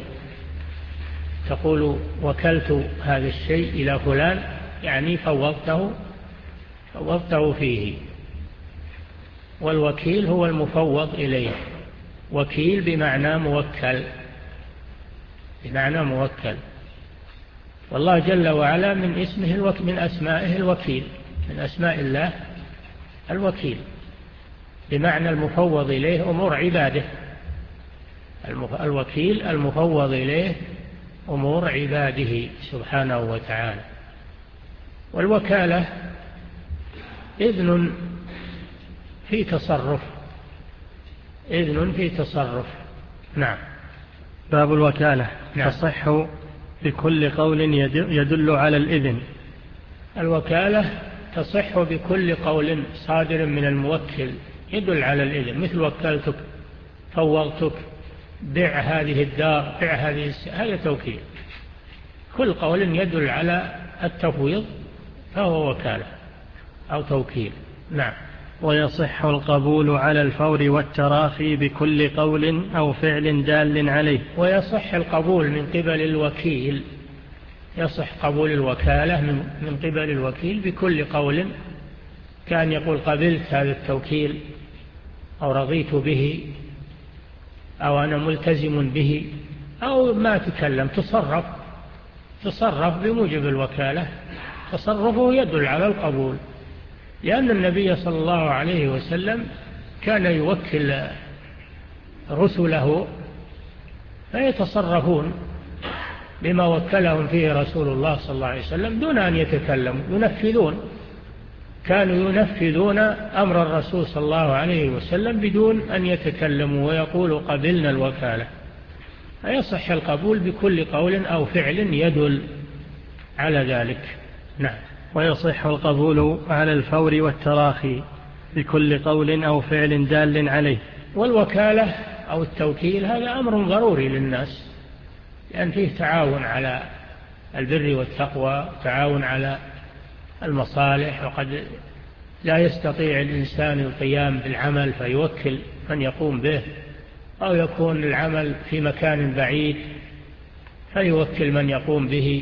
تقول وكلت هذا الشيء إلى فلان، يعني فوضته فوضته فيه. والوكيل هو المفوض إليه، وكيل بمعنى موكل بمعنى موكل والله جل وعلا من اسمه الوكيل، من أسمائه الوكيل، من أسماء الله الوكيل بمعنى المفوض إليه أمور عباده. الوكيل المفوض إليه أمور عباده سبحانه وتعالى. والوكالة إذن في تصرف إذن في تصرف. نعم. باب الوكالة. نعم. تصح بكل قول يدل على الإذن. الوكالة تصح بكل قول صادر من الموكل يدل على الإذن، مثل وكلتك، فوضتك، بيع هذه الدار، بيع هذه السيارة، هذا توكيل. كل قول يدل على التفويض فهو وكالة أو توكيل. نعم. ويصح القبول على الفور والتراخي بكل قول أو فعل دال عليه. ويصح القبول من قبل الوكيل، يصح قبول الوكالة من قبل الوكيل بكل قول، كان يقول قبلت هذا التوكيل أو رضيت به أو أنا ملتزم به، أو ما تكلم، تصرف تصرف بموجب الوكالة، تصرفه يدل على القبول، لأن النبي صلى الله عليه وسلم كان يوكل رسله فيتصرفون بما وكلهم فيه رسول الله صلى الله عليه وسلم دون أن يتكلموا، ينفذون، كانوا ينفذون أمر الرسول صلى الله عليه وسلم بدون أن يتكلموا ويقولوا قبلنا الوكالة. فيصح القبول بكل قول أو فعل يدل على ذلك. نعم. ويصح القبول على الفور والتراخي بكل قول أو فعل دال عليه. والوكالة أو التوكيل هذا أمر ضروري للناس، لأن فيه تعاون على البر والتقوى، تعاون على المصالح، وقد لا يستطيع الإنسان القيام بالعمل فيوكل من يقوم به، أو يكون العمل في مكان بعيد فيوكل من يقوم به،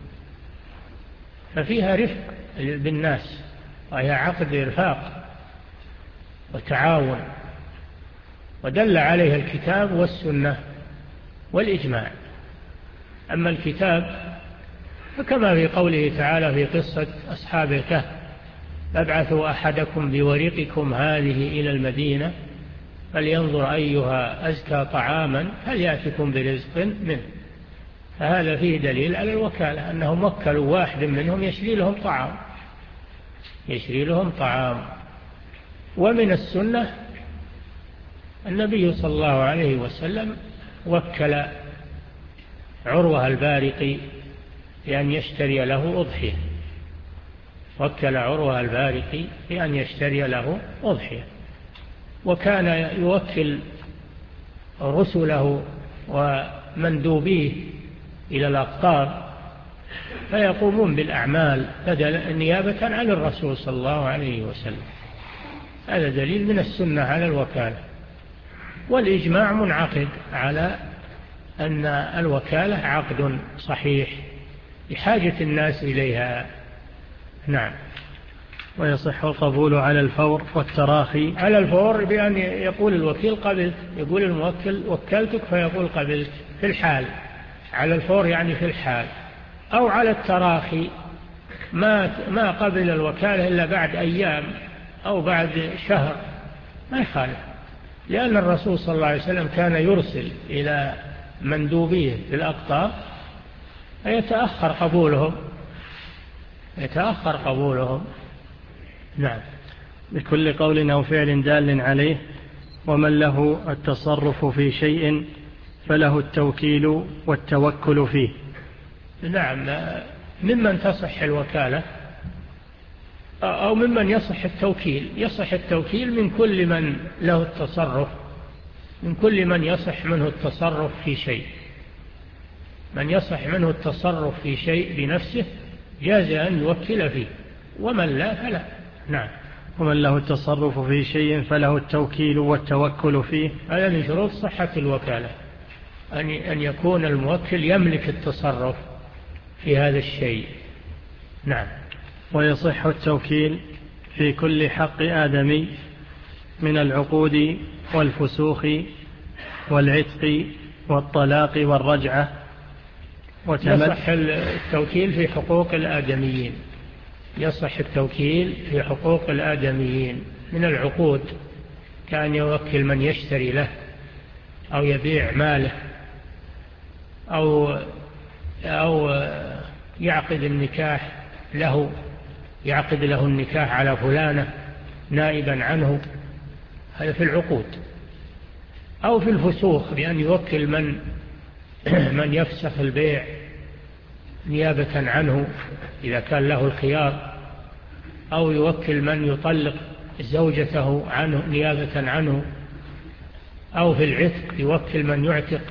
ففيها رفق بالناس، وهي عقد إرفاق وتعاون، ودل عليها الكتاب والسنة والإجماع. أما الكتاب فكما في قوله تعالى في قصة أصحاب الكهف: فابعثوا أحدكم بورقكم هذه إلى المدينة فلينظر أيها أزكى طعاما فليأتكم برزق منه. فهذا فيه دليل على الوكالة، أنهم وكلوا واحد منهم يشري لهم طعام يشري لهم طعام. ومن السنة النبي صلى الله عليه وسلم وكل عروة البارقي بأن يشتري له أضحية، وكل عروة البارقي بأن يشتري له أضحية، وكان يوكل رسله ومندوبيه إلى الأقطار فيقومون بالأعمال بدل نيابة عن الرسول صلى الله عليه وسلم. هذا دليل من السنة على الوكالة، والإجماع منعقد على أن الوكالة عقد صحيح بحاجة الناس إليها. نعم. ويصح القبول على الفور والتراخي. على الفور بأن يقول الوكيل قبلت، يقول الموكل وكلتك فيقول قبلت في الحال، على الفور يعني في الحال. أو على التراخي، ما ما قبل الوكالة إلا بعد أيام أو بعد شهر ما يخالف، لأن الرسول صلى الله عليه وسلم كان يرسل إلى مندوبيه في الأقطار فيتأخر قبولهم يتأخر قبولهم. نعم. بكل قول أو فعل دال عليه. ومن له التصرف في شيء فله التوكيل والتوكل فيه. نعم. ممن تصح الوكالة أو ممن يصح التوكيل. يصح التوكيل من كل من له التصرف، من كل من يصح منه التصرف في شيء. من يصح منه التصرف في شيء بنفسه جاز أن يوكل فيه، ومن لا فلا. نعم. ومن له التصرف في شيء فله التوكيل والتوكل فيه. هذا من شروط صحة الوكالة، أن يكون الموكل يملك التصرف في هذا الشيء. نعم. ويصح التوكيل في كل حق آدمي من العقود والفسوخ والعتق والطلاق والرجعة. يصح التوكيل في حقوق الآدميين. يصح التوكيل في حقوق الآدميين من العقود، كان يوكل من يشتري له أو يبيع ماله أو أو يعقد النكاح له، يعقد له النكاح على فلانة نائبا عنه، هذا في العقود. أو في الفسوخ بأن يوكل من من يفسخ البيع نيابة عنه إذا كان له الخيار، أو يوكل من يطلق زوجته عنه نيابة عنه، أو في العتق يوكل من يعتق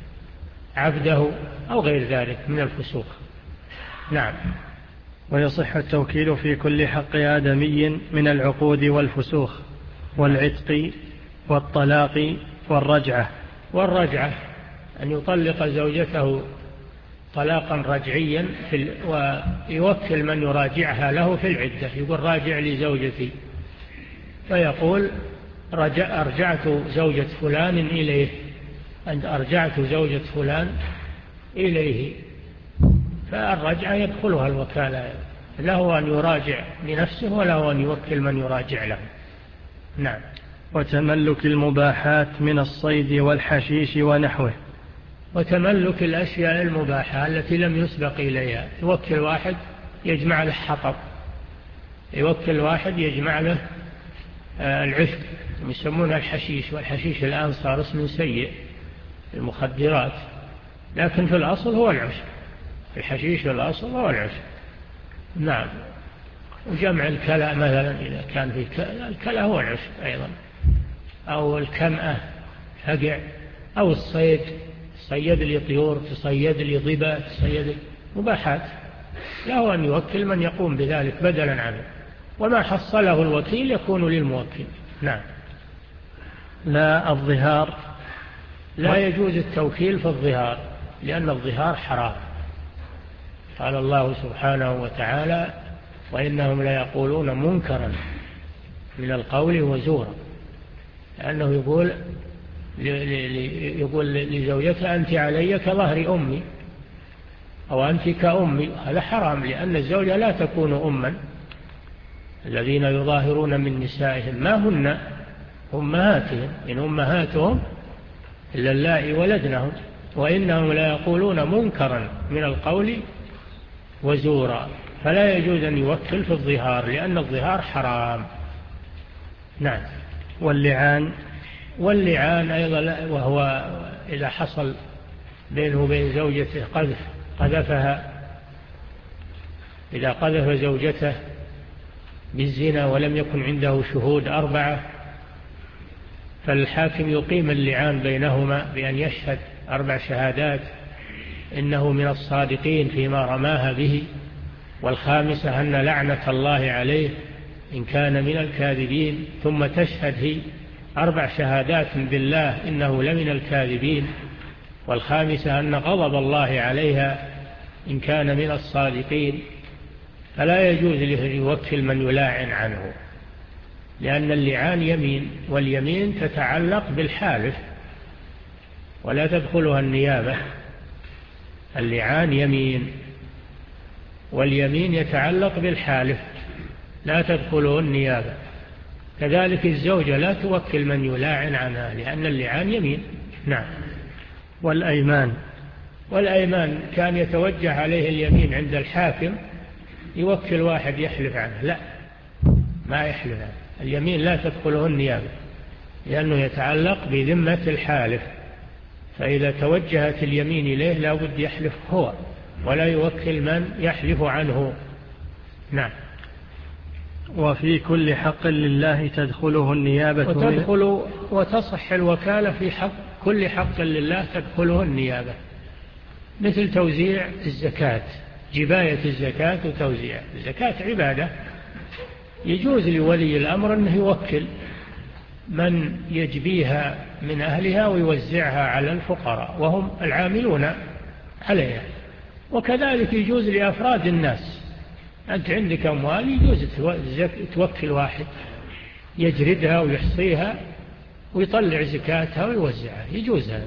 عبده أو غير ذلك من الفسوخ. نعم. ويصح التوكيل في كل حق آدمي من العقود والفسوخ والعتق والطلاق والرجعة. والرجعة أن يطلق زوجته طلاقا رجعيا في ويوكل من يراجعها له في العدة، يقول راجع لزوجتي، فيقول رجع أرجعت زوجة فلان إليه، أنت أرجعت زوجة فلان إليه. فالرجعة يدخلها الوكالة، له أن يراجع لنفسه وله أن يوكل من يراجع له. نعم. وتملك المباحات من الصيد والحشيش ونحوه. وتملك الأشياء المباحة التي لم يسبق إليها، يوكل واحد يجمع له حطب، يوكل واحد يجمع له العشب يسمونها الحشيش، والحشيش الآن صار اسم سيء المخدرات، لكن في الأصل هو العشب. الحشيش في الأصل هو العشب. نعم. وجمع الكلى مثلا إذا كان في كلى، الكلى هو العشب أيضا، أو الكمأة فقع، أو الصيد، تصيد لي طيور، تصيد لي ضبا، تصيد مباحات، له أن يوكل من يقوم بذلك بدلا عنه، وما حصله الوكيل يكون للموكل. نعم. لا الظهار. لا يجوز التوكيل في الظهار، لأن الظهار حرام. قال الله سبحانه وتعالى وإنهم لا يقولون منكرا من القول وزورا، لأنه يقول يقول لزوجته أنت علي كظهر أمي، أو أنت كأمي، هذا حرام، لأن الزوجة لا تكون أما. الذين يظاهرون من نسائهم ما هن أمهاتهم إن أمهاتهم إلا اللائي ولدنهم وإنهم لا يقولون منكرا من القول وزورا. فلا يجوز أن يوكل في الظهار، لأن الظهار حرام. نعم. واللعان. واللعان أيضا وهو إذا حصل بينه وبين زوجته قذف قذفها، إذا قذف زوجته بالزنا ولم يكن عنده شهود أربعة فالحاكم يقيم اللعان بينهما بأن يشهد أربع شهادات إنه من الصادقين فيما رماها به، والخامسة أن لعنة الله عليه إن كان من الكاذبين، ثم تشهد هي أربع شهادات بالله إنه لمن الكاذبين، والخامسة أن غضب الله عليها إن كان من الصادقين. فلا يجوز له يوكل من يلاعن عنه، لأن اللعان يمين، واليمين تتعلق بالحالف ولا تدخلها النيابة. اللعان يمين، واليمين يتعلق بالحالف لا تدخله النيابة. كذلك الزوجة لا توكل من يلاعن عنها، لأن اللعان يمين. نعم. والأيمان والأيمان كان يتوجه عليه اليمين عند الحاكم يوكل واحد يحلف عنه، لا، ما يحلف عنه. اليمين لا تدخله النيابة لأنه يتعلق بذمة الحالف، فإذا توجهت اليمين إليه لا بد يحلف هو ولا يوكل من يحلف عنه. نعم. وفي كل حق لله تدخله النيابة، وتدخل وتصح الوكالة في حق كل حق لله تدخله النيابة، مثل توزيع الزكاة، جباية الزكاة وتوزيع الزكاة عبادة، يجوز لولي الأمر أنه يوكل من يجبيها من أهلها ويوزعها على الفقراء وهم العاملون عليها. وكذلك يجوز لأفراد الناس، أنت عندك أموال يجوز توكل واحد يجردها ويحصيها ويطلع زكاتها ويوزعها، يجوز هذا،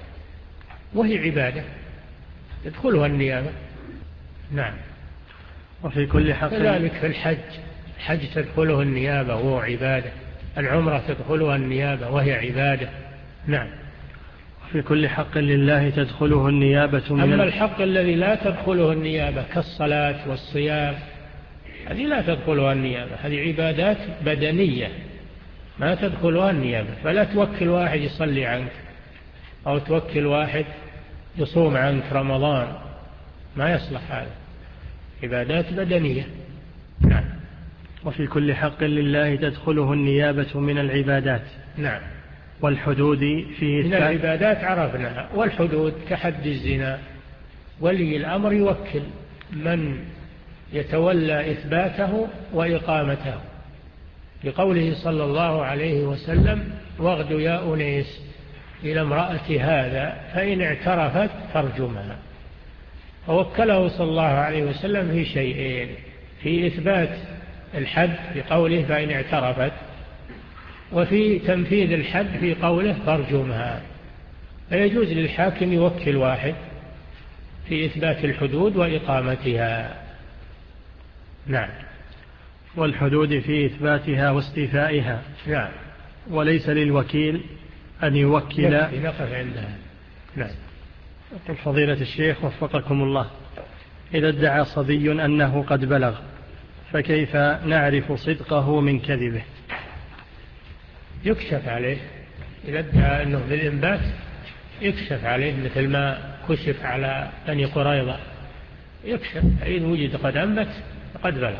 وهي عبادة تدخلها النيابة. نعم. وفي كل حق كذلك في الحج، الحج تدخله النيابة وهو عبادة، العمرة تدخلها النيابة وهي عبادة. نعم. وفي كل حق لله تدخله النيابة من أما الحق الذي لا تدخله النيابة كالصلاة والصيام هذه لا تدخلها النيابة، هذه عبادات بدنية ما تدخلها النيابة، فلا توكل واحد يصلي عنك أو توكل واحد يصوم عنك رمضان، ما يصلح هذا، عبادات بدنية. نعم. وفي كل حق لله تدخله النيابة من العبادات. نعم. والحدود فيه من العبادات عرفناها، والحدود كحد الزنا ولي الأمر يوكل من يتولى إثباته وإقامته، لقوله صلى الله عليه وسلم: واغد يا أنيس إلى امرأة هذا فإن اعترفت فارجمها. فوكله صلى الله عليه وسلم في شيئين: في إثبات الحد في قوله فإن اعترفت، وفي تنفيذ الحد في قوله فارجمها. فيجوز للحاكم يوكل واحد في إثبات الحدود وإقامتها. نعم. والحدود في إثباتها واستيفائها. نعم. وليس للوكيل أن يوكل. نقف عندها. نعم. فضيلة الشيخ وفقكم الله، إذا ادعى صبي أنه قد بلغ فكيف نعرف صدقه من كذبه؟ يكشف عليه، إذا ادعى أنه بالإنبات يكشف عليه مثل ما كشف على بني قريظة، يكشف إن وجد قد أنبت قد بلغ.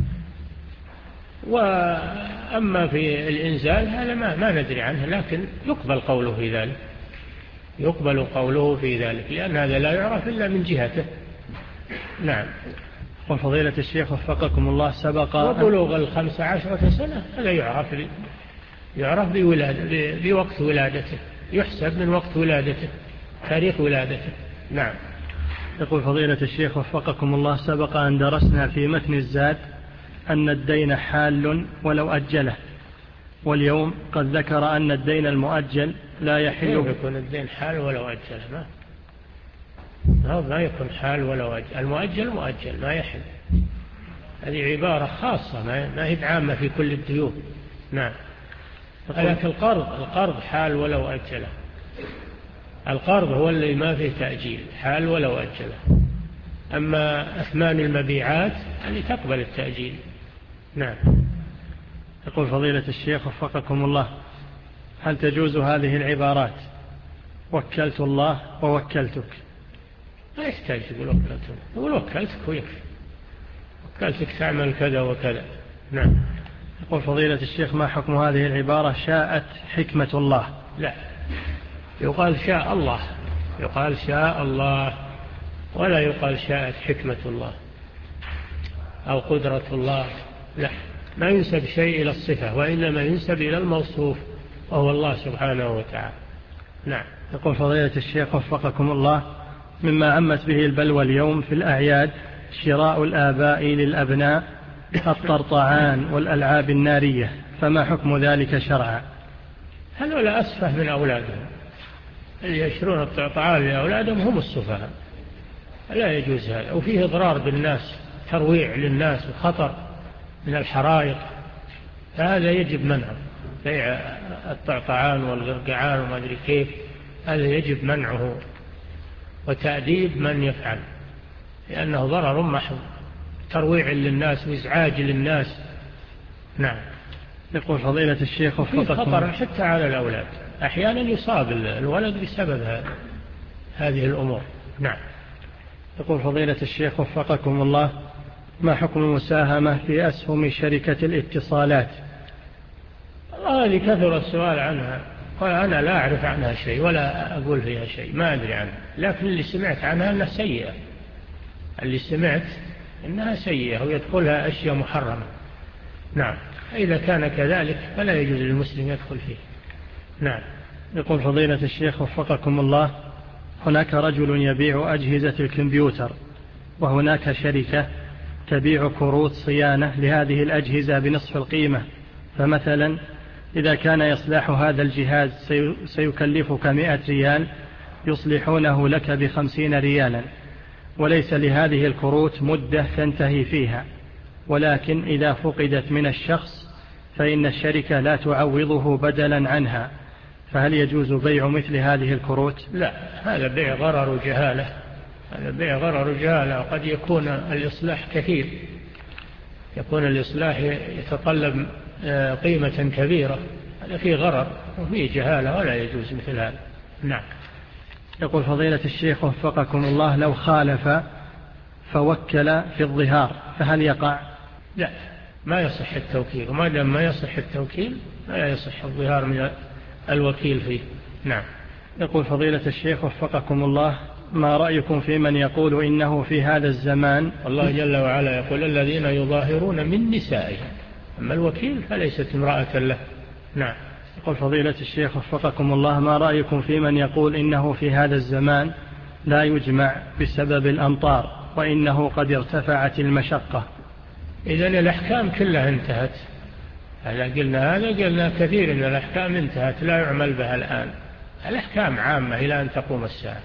وأما في الإنزال هذا ما, ما ندري عنه، لكن يقبل قوله في ذلك، يقبل قوله في ذلك لأن هذا لا يعرف إلا من جهته. نعم. وفضيلة الشيخ وفقكم الله، سبق وبلوغ الخمس عشرة سنة هذا يعرف يعرف بولادة بوقت ولادته، يحسب من وقت ولادته، تاريخ ولادته. نعم. يقول فضيلة الشيخ وفقكم الله: سبق أن درسنا في متن الزاد أن الدين حال ولو أجله، واليوم قد ذكر أن الدين المؤجل لا يحل. يكون الدين حال ولو أجله؟ ما ما يكون حال ولو أجل، المؤجل مؤجل ما يحل، هذه عبارة خاصة ما هي عامة في كل الديون. نعم. لكن القرض القرض حال ولو أجله، القرض هو اللي ما فيه تأجيل، حال ولو أجله. أما أثمان المبيعات اللي تقبل التأجيل. نعم. يقول فضيلة الشيخ وفقكم الله: هل تجوز هذه العبارات وكلت الله ووكلتك؟ لا يحتاج يقول وكلتك، يقول وكلتك ويكفي، وكلتك تعمل كذا وكذا. نعم. يقول فضيلة الشيخ ما حكم هذه العبارة شاءت حكمة الله؟ لا، يقال شاء الله، يقال شاء الله ولا يقال شاءت حكمة الله أو قدرة الله. لا، ما ينسب شيء إلى الصفة وإنما ينسب إلى الموصوف وهو الله سبحانه وتعالى. نعم. يقول فضيلة الشيخ وفقكم الله مما عمت به البلوى اليوم في الأعياد شراء الآباء للأبناء الطرطعان والألعاب النارية، فما حكم ذلك شرعا؟ هذول أسفه من أولادهم، اللي يشترون الطرطعان لأولادهم هم السفهاء، لا يجوز هذا، وفيه إضرار بالناس، ترويع للناس وخطر من الحرائق، فهذا يجب منعه. بيع الطرطعان والغرقعان وما أدري كيف، هذا يجب منعه وتأديب من يفعل، لأنه ضرر محض، ترويع للناس وإزعاج للناس. نعم. يقول فضيلة الشيخ وفقكم خطر حتى على الأولاد، أحيانا يصاب الولد بسبب هذه الأمور. نعم. يقول فضيلة الشيخ وفقكم الله ما حكم المساهمة في أسهم شركة الاتصالات؟ هذه كثر السؤال عنها، قال أنا لا أعرف عنها شيء ولا أقول فيها شيء، ما أدري عنها، لكن اللي سمعت عنها أنها سيئة، اللي سمعت أنها سيئة ويدخلها أشياء محرمة. نعم. إذا كان كذلك فلا يجوز للمسلم يدخل فيه. نعم. يقول فضيلة الشيخ وفقكم الله هناك رجل يبيع أجهزة الكمبيوتر وهناك شركة تبيع كروت صيانة لهذه الأجهزة بنصف القيمة، فمثلا إذا كان يصلح هذا الجهاز سيكلفك مئة ريال يصلحونه لك بخمسين ريالا، وليس لهذه الكروت مدة تنتهي فيها، ولكن إذا فقدت من الشخص فإن الشركة لا تعوضه بدلا عنها، فهل يجوز بيع مثل هذه الكروت؟ لا، هذا بيع غرر وجهالة، هذا بيع غرر وجهالة، وقد يكون الإصلاح كثير، يكون الإصلاح يتطلب قيمة كبيرة، هذا فيه غرر وفيه جهالة ولا يجوز مثل هذا. نعم. يقول فضيلة الشيخ وفقكم الله لو خالف فوكل في الظهار فهل يقع؟ لا، ما يصح التوكيل، وما دام ما يصح التوكيل لا يصح الظهار من الوكيل فيه. نعم. يقول فضيلة الشيخ وفقكم الله ما رأيكم في من يقول إنه في هذا الزمان الله جل وعلا يقول الذين يظاهرون من نسائهم، أما الوكيل فليست امرأة له. نعم. يقول فضيلة الشيخ وفقكم الله ما رأيكم في من يقول إنه في هذا الزمان لا يجمع بسبب الأمطار وإنه قد ارتفعت المشقة؟ إذن الأحكام كلها انتهت، هذا قلنا هذا قلنا كثير من الأحكام انتهت لا يعمل بها الآن، الأحكام عامة إلى أن تقوم الساعة،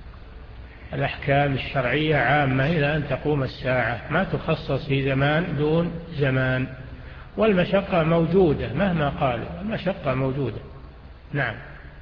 الأحكام الشرعية عامة إلى أن تقوم الساعة، ما تخصص في زمان دون زمان، والمشقة موجودة مهما قالوا، المشقة موجودة. نعم.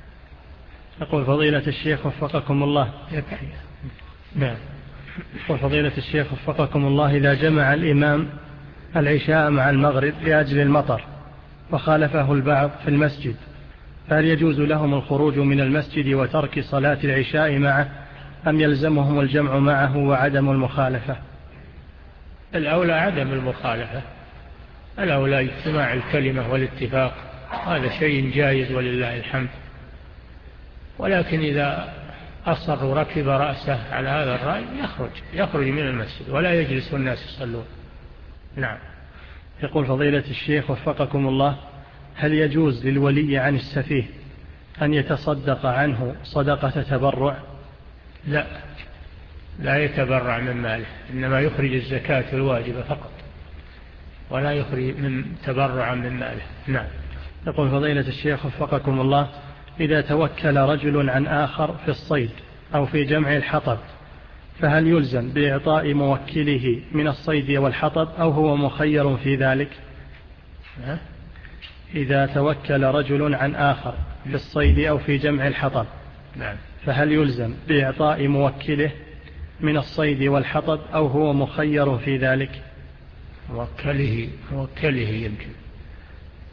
يقول فضيلة الشيخ وفقكم الله يكفي. نعم. يقول فضيلة الشيخ وفقكم الله إذا جمع الإمام العشاء مع المغرب لأجل المطر وخالفه البعض في المسجد، فهل يجوز لهم الخروج من المسجد وترك صلاة العشاء معه أم يلزمهم الجمع معه وعدم المخالفة؟ الأولى عدم المخالفة، الأولى اجتماع الكلمة والاتفاق، هذا شيء جائز ولله الحمد، ولكن إذا أصر وركب رأسه على هذا الرأي يخرج يخرج من المسجد ولا يجلس والناس يصلون. نعم. يقول فضيلة الشيخ وفقكم الله هل يجوز للولي عن السفيه أن يتصدق عنه صدقة تبرع؟ لا، لا يتبرع من ماله، إنما يخرج الزكاة الواجبة فقط ولا يخرج من تبرع من ماله. نعم. يقول فضيلة الشيخ وفقكم الله إذا توكل رجل عن آخر في الصيد أو في جمع الحطب فهل يلزم بإعطاء موكله من الصيد والحطب أو هو مخير في ذلك؟ ها؟ إذا توكل رجل عن آخر في الصيد أو في جمع الحطب نعم. فهل يلزم بإعطاء موكله من الصيد والحطب أو هو مخير في ذلك؟ موكله موكله يمكن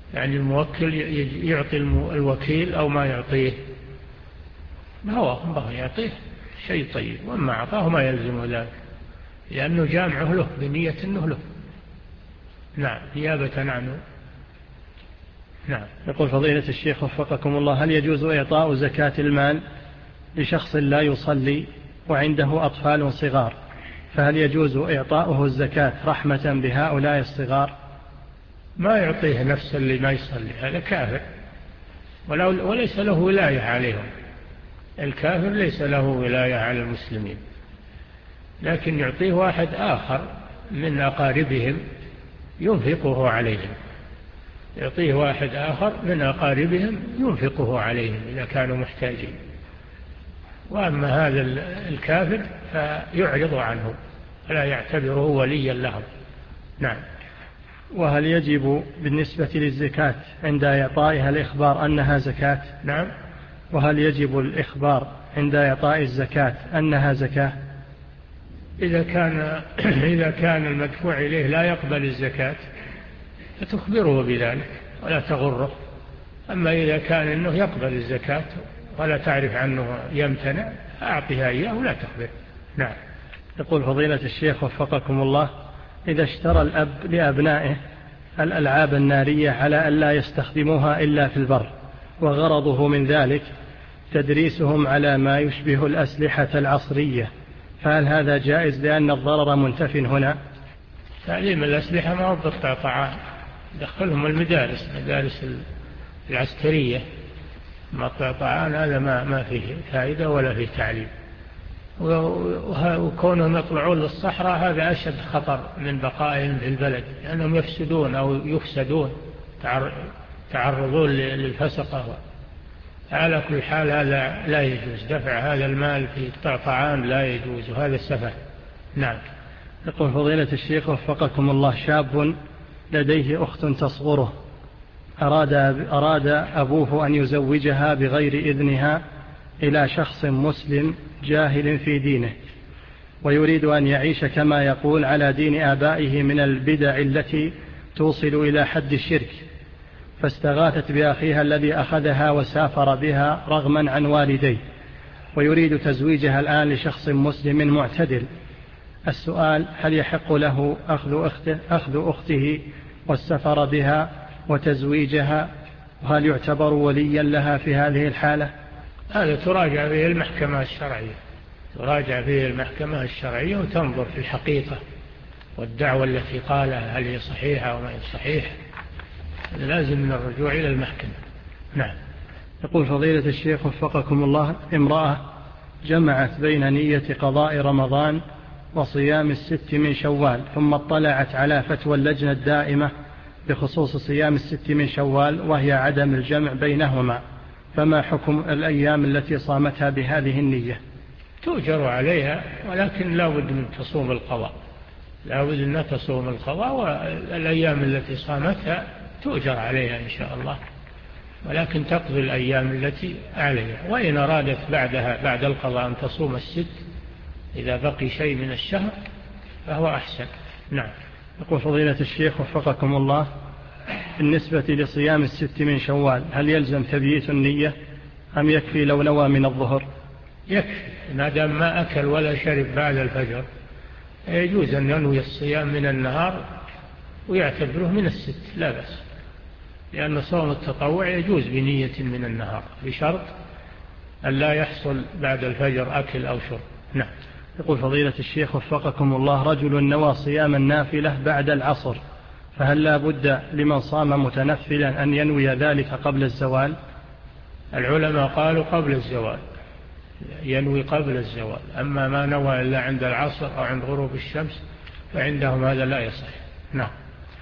يعني الموكل يعطي الوكيل أو ما يعطيه، ما هو ما هو يعطيه شيء طيب، وما أعطاه ما يلزم ذلك، لأنه جامعه له بنية أنه له. نعم، نيابة عنه. نعم. يقول فضيلة الشيخ وفقكم الله: هل يجوز إعطاء زكاة المال لشخص لا يصلي وعنده أطفال صغار، فهل يجوز إعطاؤه الزكاة رحمة بهؤلاء الصغار؟ ما يعطيه نفس اللي ما يصلي، هذا كافر وليس له ولاية عليهم. الكافر ليس له ولاية على المسلمين، لكن يعطيه واحد آخر من أقاربهم ينفقه عليهم، يعطيه واحد آخر من أقاربهم ينفقه عليهم إذا كانوا محتاجين. وأما هذا الكافر فيعرض عنه فلا يعتبره وليا لهم. نعم. وهل يجب بالنسبة للزكاة عند إعطائها الإخبار أنها زكاة؟ نعم. وهل يجب الإخبار عند إعطاء الزكاة أنها زكاة؟ إذا كان إذا كان المدفوع إليه لا يقبل الزكاة فتخبره بذلك ولا تغره. أما إذا كان أنه يقبل الزكاة ولا تعرف عنه يمتنع أعطيها إياه ولا تخبر. نعم. يقول فضيلة الشيخ وفقكم الله: إذا اشترى الأب لأبنائه الألعاب النارية على أن لا يستخدموها إلا في البر، وغرضه من ذلك تدريسهم على ما يشبه الأسلحة العصرية، فهل هذا جائز لأن الضرر منتف هنا؟ تعليم الأسلحة ما هو بالطعطعة، دخلهم المدارس، مدارس العسكرية، ما الطعطعان هذا ما ما فيه فائدة ولا فيه تعليم. وكونهم يطلعون للصحراء هذا أشد خطر من بقائهم في البلد، لأنهم يفسدون أو يفسدون، تعرضون للفسقة. على كل حال هذا لا يجوز، دفع هذا المال في الطعطعان لا يجوز، وهذا السفه. نعم. يقول فضيلة الشيخ وفقكم الله: شاب لديه أخت تصغره، أراد, أراد أبوه أن يزوجها بغير إذنها إلى شخص مسلم جاهل في دينه، ويريد أن يعيش كما يقول على دين آبائه من البدع التي توصل إلى حد الشرك، فاستغاثت بأخيها الذي أخذها وسافر بها رغما عن والديه، ويريد تزويجها الآن لشخص مسلم معتدل. السؤال: هل يحق له أخذ أخته, أخذ أخته والسفر بها وتزويجها، وهل يعتبر وليا لها في هذه الحالة؟ هذا تراجع به المحكمة الشرعية، تراجع به المحكمة الشرعية وتنظر في الحقيقة والدعوة التي قالها هل هي صحيحة أو ما هي صحيحة، لازم من الرجوع إلى المحكمة. نعم. يقول فضيلة الشيخ وفقكم الله: امرأة جمعت بين نية قضاء رمضان وصيام الست من شوال، ثم اطلعت على فتوى اللجنة الدائمة بخصوص صيام الست من شوال وهي عدم الجمع بينهما، فما حكم الأيام التي صامتها بهذه النية؟ تؤجر عليها، ولكن لا بد من تصوم القضاء، لا بد أن تصوم القضاء، والأيام التي صامتها تؤجر عليها إن شاء الله، ولكن تقضي الأيام التي عليها. وإن أرادت بعدها بعد القضاء أن تصوم الست إذا بقي شيء من الشهر فهو أحسن. نعم. يقول فضيلة الشيخ وفقكم الله: بالنسبة لصيام الست من شوال هل يلزم تبييت النية أم يكفي لو نوى من الظهر؟ يكفي، ما دام ما أكل ولا شرب بعد الفجر يجوز أن ينوي الصيام من النهار ويعتبره من الست، لا بأس، لأن صوم التطوع يجوز بنية من النهار بشرط أن لا يحصل بعد الفجر أكل أو شرب. نعم. يقول فضيلة الشيخ وفقكم الله: رجل نوى صيام النافلة بعد العصر، فهل لا بد لمن صام متنفلا أن ينوي ذلك قبل الزوال؟ العلماء قالوا قبل الزوال، ينوي قبل الزوال، أما ما نوى إلا عند العصر أو عند غروب الشمس فعندهم هذا لا يصح. نعم.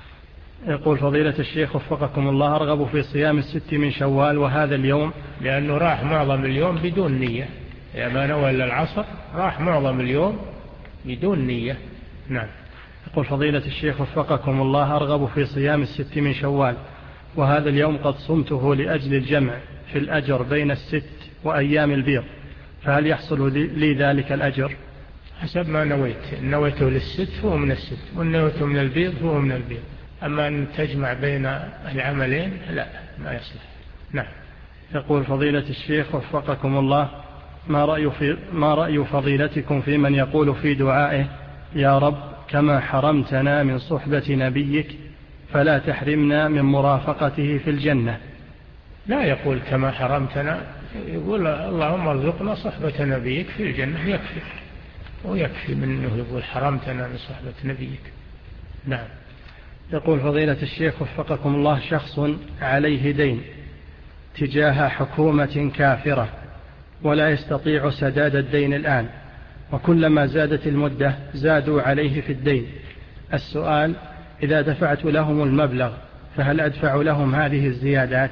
يقول فضيلة الشيخ وفقكم الله: أرغب في صيام الست من شوال وهذا اليوم، لأنه راح معظم اليوم بدون نية، يا ما نوى إلا العصر راح معظم اليوم بدون نية. نعم. يقول فضيلة الشيخ وفقكم الله: أرغب في صيام الست من شوال وهذا اليوم قد صمته لأجل الجمع في الأجر بين الست وأيام البيض، فهل يحصل لي ذلك الأجر؟ حسب ما نويت، نويته للست فهو من الست، وإن نويته من البيض فهو من البيض. أما أن تجمع بين العملين لا، ما يصلح. نعم. يقول فضيلة الشيخ وفقكم الله، ما رأي, في ما رأي فضيلتكم في من يقول في دعائه: يا رب كما حرمتنا من صحبة نبيك فلا تحرمنا من مرافقته في الجنة؟ لا يقول كما حرمتنا، يقول اللهم ارزقنا صحبة نبيك في الجنة، يكفي، ويكفي منه يقول حرمتنا من صحبة نبيك. نعم. يقول فضيلة الشيخ وفقكم الله، شخص عليه دين تجاه حكومة كافرة ولا يستطيع سداد الدين الآن، وكلما زادت المدة زادوا عليه في الدين. السؤال: إذا دفعت لهم المبلغ فهل أدفع لهم هذه الزيادات؟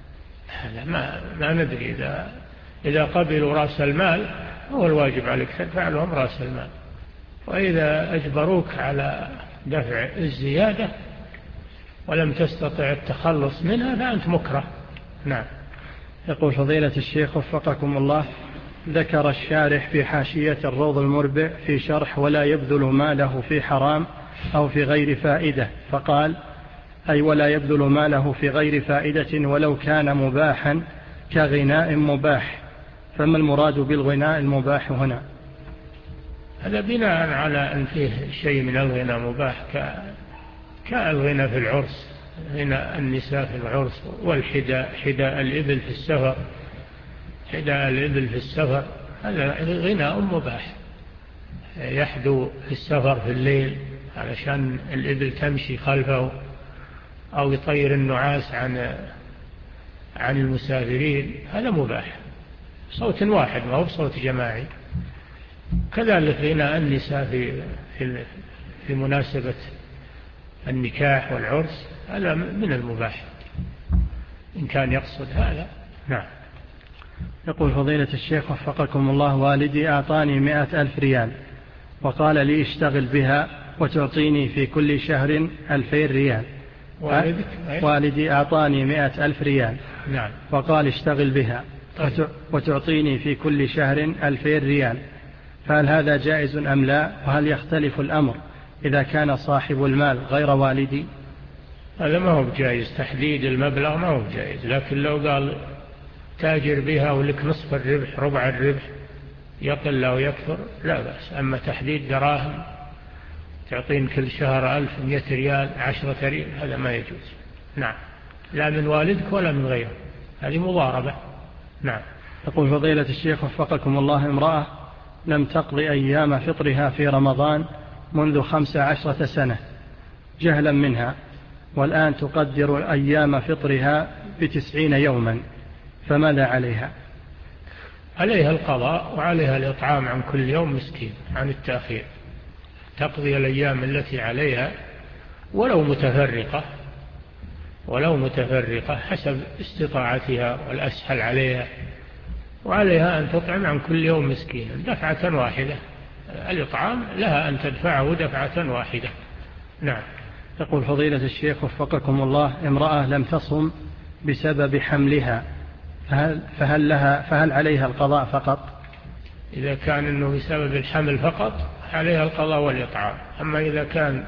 ما, ما ندري. إذا, إذا قبلوا رأس المال هو الواجب عليك تدفع لهم رأس المال، وإذا أجبروك على دفع الزيادة ولم تستطع التخلص منها فأنت مكره. نعم. يقول فضيلة الشيخ وفقكم الله، ذكر الشارح في حاشية الروض المربع في شرح ولا يبذل ماله في حرام أو في غير فائدة، فقال: أي ولا يبذل ماله في غير فائدة ولو كان مباحا كغناء مباح، فما المراد بالغناء المباح هنا؟ هذا بناء على أن فيه شيء من الغناء مباح، كالغناء في العرس، غناء النساء في العرس، والحداء، حداء الإبل في السفر، حداء الإبل في السفر هذا غناء مباح، يحدو في السفر في الليل علشان الإبل تمشي خلفه، أو يطير النعاس عن عن المسافرين، هذا مباح، صوت واحد ما هو صوت جماعي. كذلك غناء النساء في في في مناسبة النكاح والعرس هذا من المباح إن كان يقصد هذا. نعم. يقول فضيلة الشيخ وفقكم الله، والدي أعطاني مئة ألف ريال وقال لي اشتغل بها وتعطيني في كل شهر ألفين ريال. والدك؟ والدي أعطاني مئة ألف ريال. نعم. وقال اشتغل بها طيب. وتعطيني في كل شهر ألفين ريال، فهل هذا جائز أم لا؟ وهل يختلف الأمر إذا كان صاحب المال غير والدي؟ هذا ما هو جائز، تحديد المبلغ ما هو جائز، لكن لو قال تاجر بها ولك نصف الربح ربع الربح يقل أو يكثر لا بأس. أما تحديد دراهم تعطين كل شهر ألف مئة ريال عشرة ريال هذا ما يجوز. نعم. لا من والدك ولا من غيره، هذه مضاربة. نعم. يقول فضيلة الشيخ وفقكم الله، امرأة لم تقضي أيام فطرها في رمضان منذ خمس عشرة سنة جهلا منها، والآن تقدر أيام فطرها بتسعين يوما، فماذا عليها؟ عليها القضاء وعليها الإطعام عن كل يوم مسكين عن التأخير، تقضي الأيام التي عليها ولو متفرقة ولو متفرقة حسب استطاعتها والأسهل عليها، وعليها أن تطعم عن كل يوم مسكينا دفعة واحدة، الإطعام لها أن تدفعه دفعة واحدة. نعم. يقول فضيلة الشيخ وفقكم الله، امرأة لم تصم بسبب حملها، فهل, فهل, لها فهل عليها القضاء فقط؟ إذا كان أنه بسبب الحمل فقط عليها القضاء والإطعام، أما إذا كان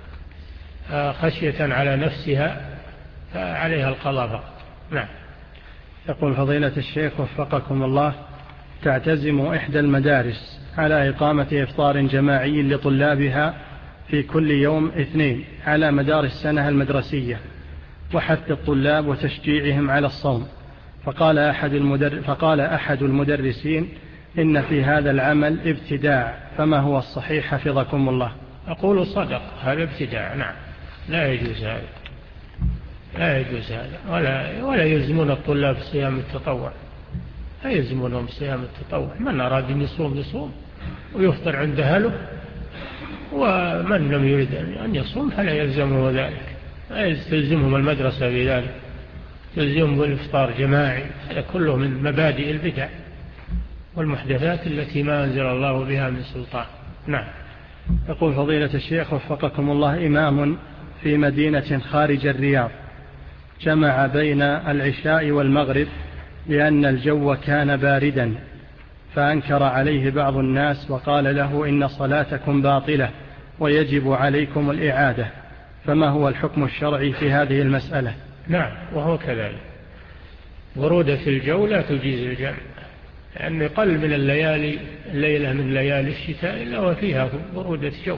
خشية على نفسها فعليها القضاء فقط. نعم. يقول فضيلة الشيخ وفقكم الله، تعتزم إحدى المدارس على إقامة إفطار جماعي لطلابها في كل يوم اثنين على مدار السنة المدرسية وحث الطلاب وتشجيعهم على الصوم، فقال أحد, المدر... فقال أحد المدرسين إن في هذا العمل ابتداع، فما هو الصحيح حفظكم الله؟ أقول صدق، هذا ابتداع. نعم. لا يجوز هذا، لا يجوز هذا، ولا, ولا يلزمون الطلاب صيام التطوع، لا يلزمونهم صيام التطوع. من أراد أن يصوم يصوم ويفطر عند أهله، ومن لم يريد أن يصوم فلا يلزمه ذلك، لا تلزمهم المدرسة بذلك، تلزمهم بالإفطار جماعي. هذا كله من مبادئ البدع والمحدثات التي ما أنزل الله بها من سلطان. نعم. يقول فضيلة الشيخ وفقكم الله، إمام في مدينة خارج الرياض جمع بين العشاء والمغرب لأن الجو كان باردا، فأنكر عليه بعض الناس وقال له إن صلاتكم باطلة ويجب عليكم الإعادة، فما هو الحكم الشرعي في هذه المسألة؟ نعم، وهو كذلك. برودة الجو لا تجيز الجمع، لأن قل من الليالي الليلة من ليالي الشتاء إلا وفيها برودة جو.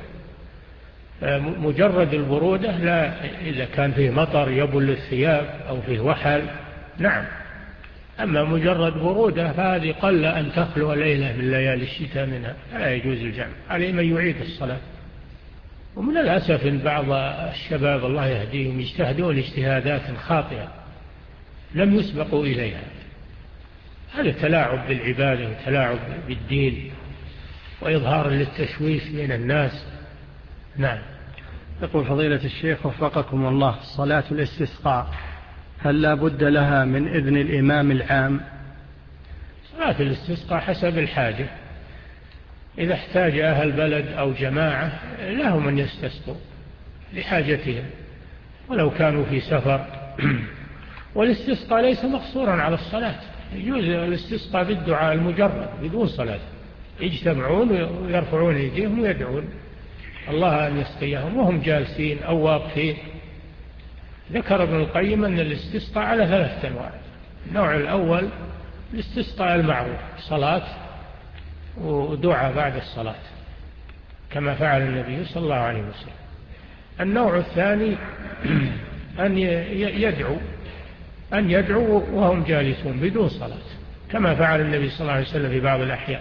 مجرد البرودة لا، إذا كان فيه مطر يبل الثياب أو فيه وحل نعم، أما مجرد برودة فهذه قل أن تخلو ليلة من ليالي الشتاء منها، فلا يجوز الجمع. عليه من يعيد الصلاة. ومن الأسف أن بعض الشباب الله يهديهم يجتهدون اجتهادات خاطئة لم يسبقوا إليها. هذا تلاعب بالعبادة وتلاعب بالدين وإظهار للتشويش بين الناس. نعم. يقول فضيلة الشيخ وفقكم الله، صلاة الاستسقاء هل لا بد لها من إذن الإمام العام؟ صلاة الاستسقاء حسب الحاجة، إذا احتاج أهل بلد أو جماعة لهم أن يستسقوا لحاجتهم ولو كانوا في سفر. والاستسقاء ليس مقصورا على الصلاة، يجوز الاستسقاء بالدعاء المجرد بدون صلاة، يجتمعون ويرفعون أيديهم ويدعون الله أن يسقيهم وهم جالسين أو واقفين. ذكر ابن القيم أن الاستسقاء على ثلاثة أنواع. النوع الأول الاستسقاء المعروف، صلاة ودعاء بعد الصلاة كما فعل النبي صلى الله عليه وسلم. النوع الثاني أن يدعو أن يدعو وهم جالسون بدون صلاة كما فعل النبي صلى الله عليه وسلم في بعض الأحيان.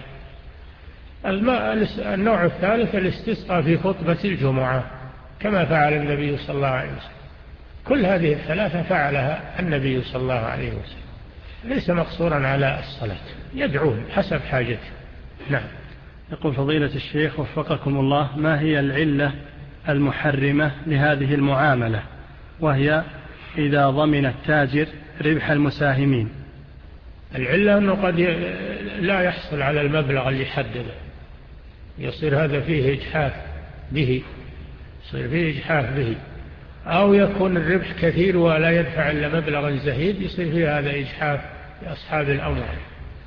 النوع الثالث الاستسقاء في خطبة الجمعة كما فعل النبي صلى الله عليه وسلم. كل هذه الثلاثة فعلها النبي صلى الله عليه وسلم، ليس مقصورا على الصلاة، يدعون حسب حاجته. نعم. يقول فضيلة الشيخ وفقكم الله، ما هي العلة المحرمة لهذه المعاملة، وهي إذا ضمن التاجر ربح المساهمين؟ العلة أنه قد لا يحصل على المبلغ اللي حدده، يصير هذا فيه إجحاف به، يصير فيه إجحاف به، أو يكون الربح كثير ولا يدفع إلا مبلغا زهيد، يصير فيه هذا إجحاف لأصحاب الأموال.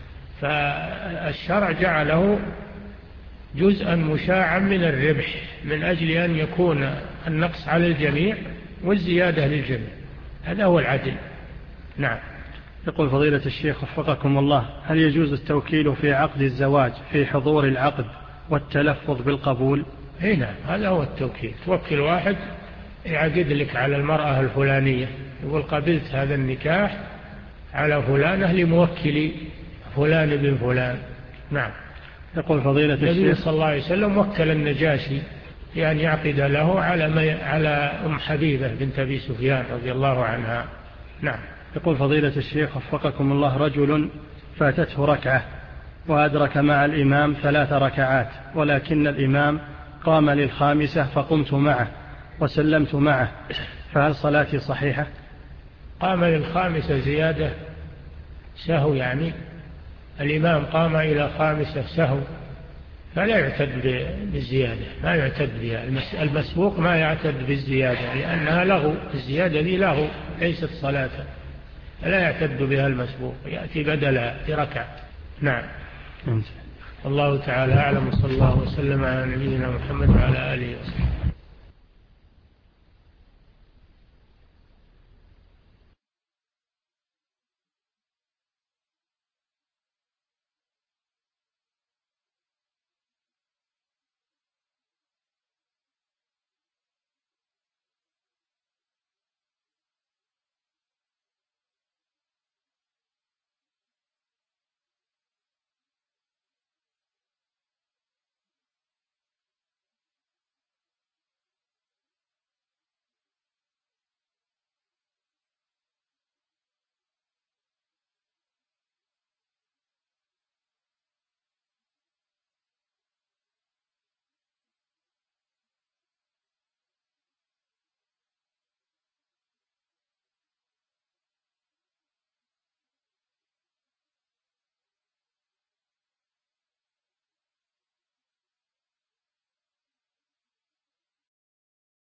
فالشرع جعله جزءا مشاعا من الربح من أجل أن يكون النقص على الجميع والزيادة للجميع، هذا هو العدل. نعم. يقول فضيلة الشيخ وفقكم الله، هل يجوز التوكيل في عقد الزواج في حضور العقد والتلفظ بالقبول؟ اي نعم، هذا هو التوكيل. توكل واحد يعقد لك على المرأة الفلانية، يقول قبلت هذا النكاح على فلانة لموكلي فلان بن فلان. نعم. يقول فضيلة الشيخ النبي صلى الله عليه وسلم وكل النجاشي يعني يعقد له على على أم حبيبة بنت أبي سفيان رضي الله عنها. نعم. يقول فضيلة الشيخ وفقكم الله، رجل فاتته ركعة وأدرك مع الإمام ثلاث ركعات، ولكن الإمام قام للخامسة فقمت معه وسلمت معه، فهل صلاتي صحيحة؟ قام للخامسة زيادة سهو، يعني الإمام قام إلى خامسة سهو فلا يعتد بالزيادة، ما يعتد بها. المسبوق ما يعتد بالزيادة لأنها لغو، الزيادة دي لغو ليست صلاة، لا يعتد بها المسبوق، يأتي بدلها بركعة. نعم. الله تعالى أعلم، صلى الله وسلم على نبينا محمد وعلى آله وسلم.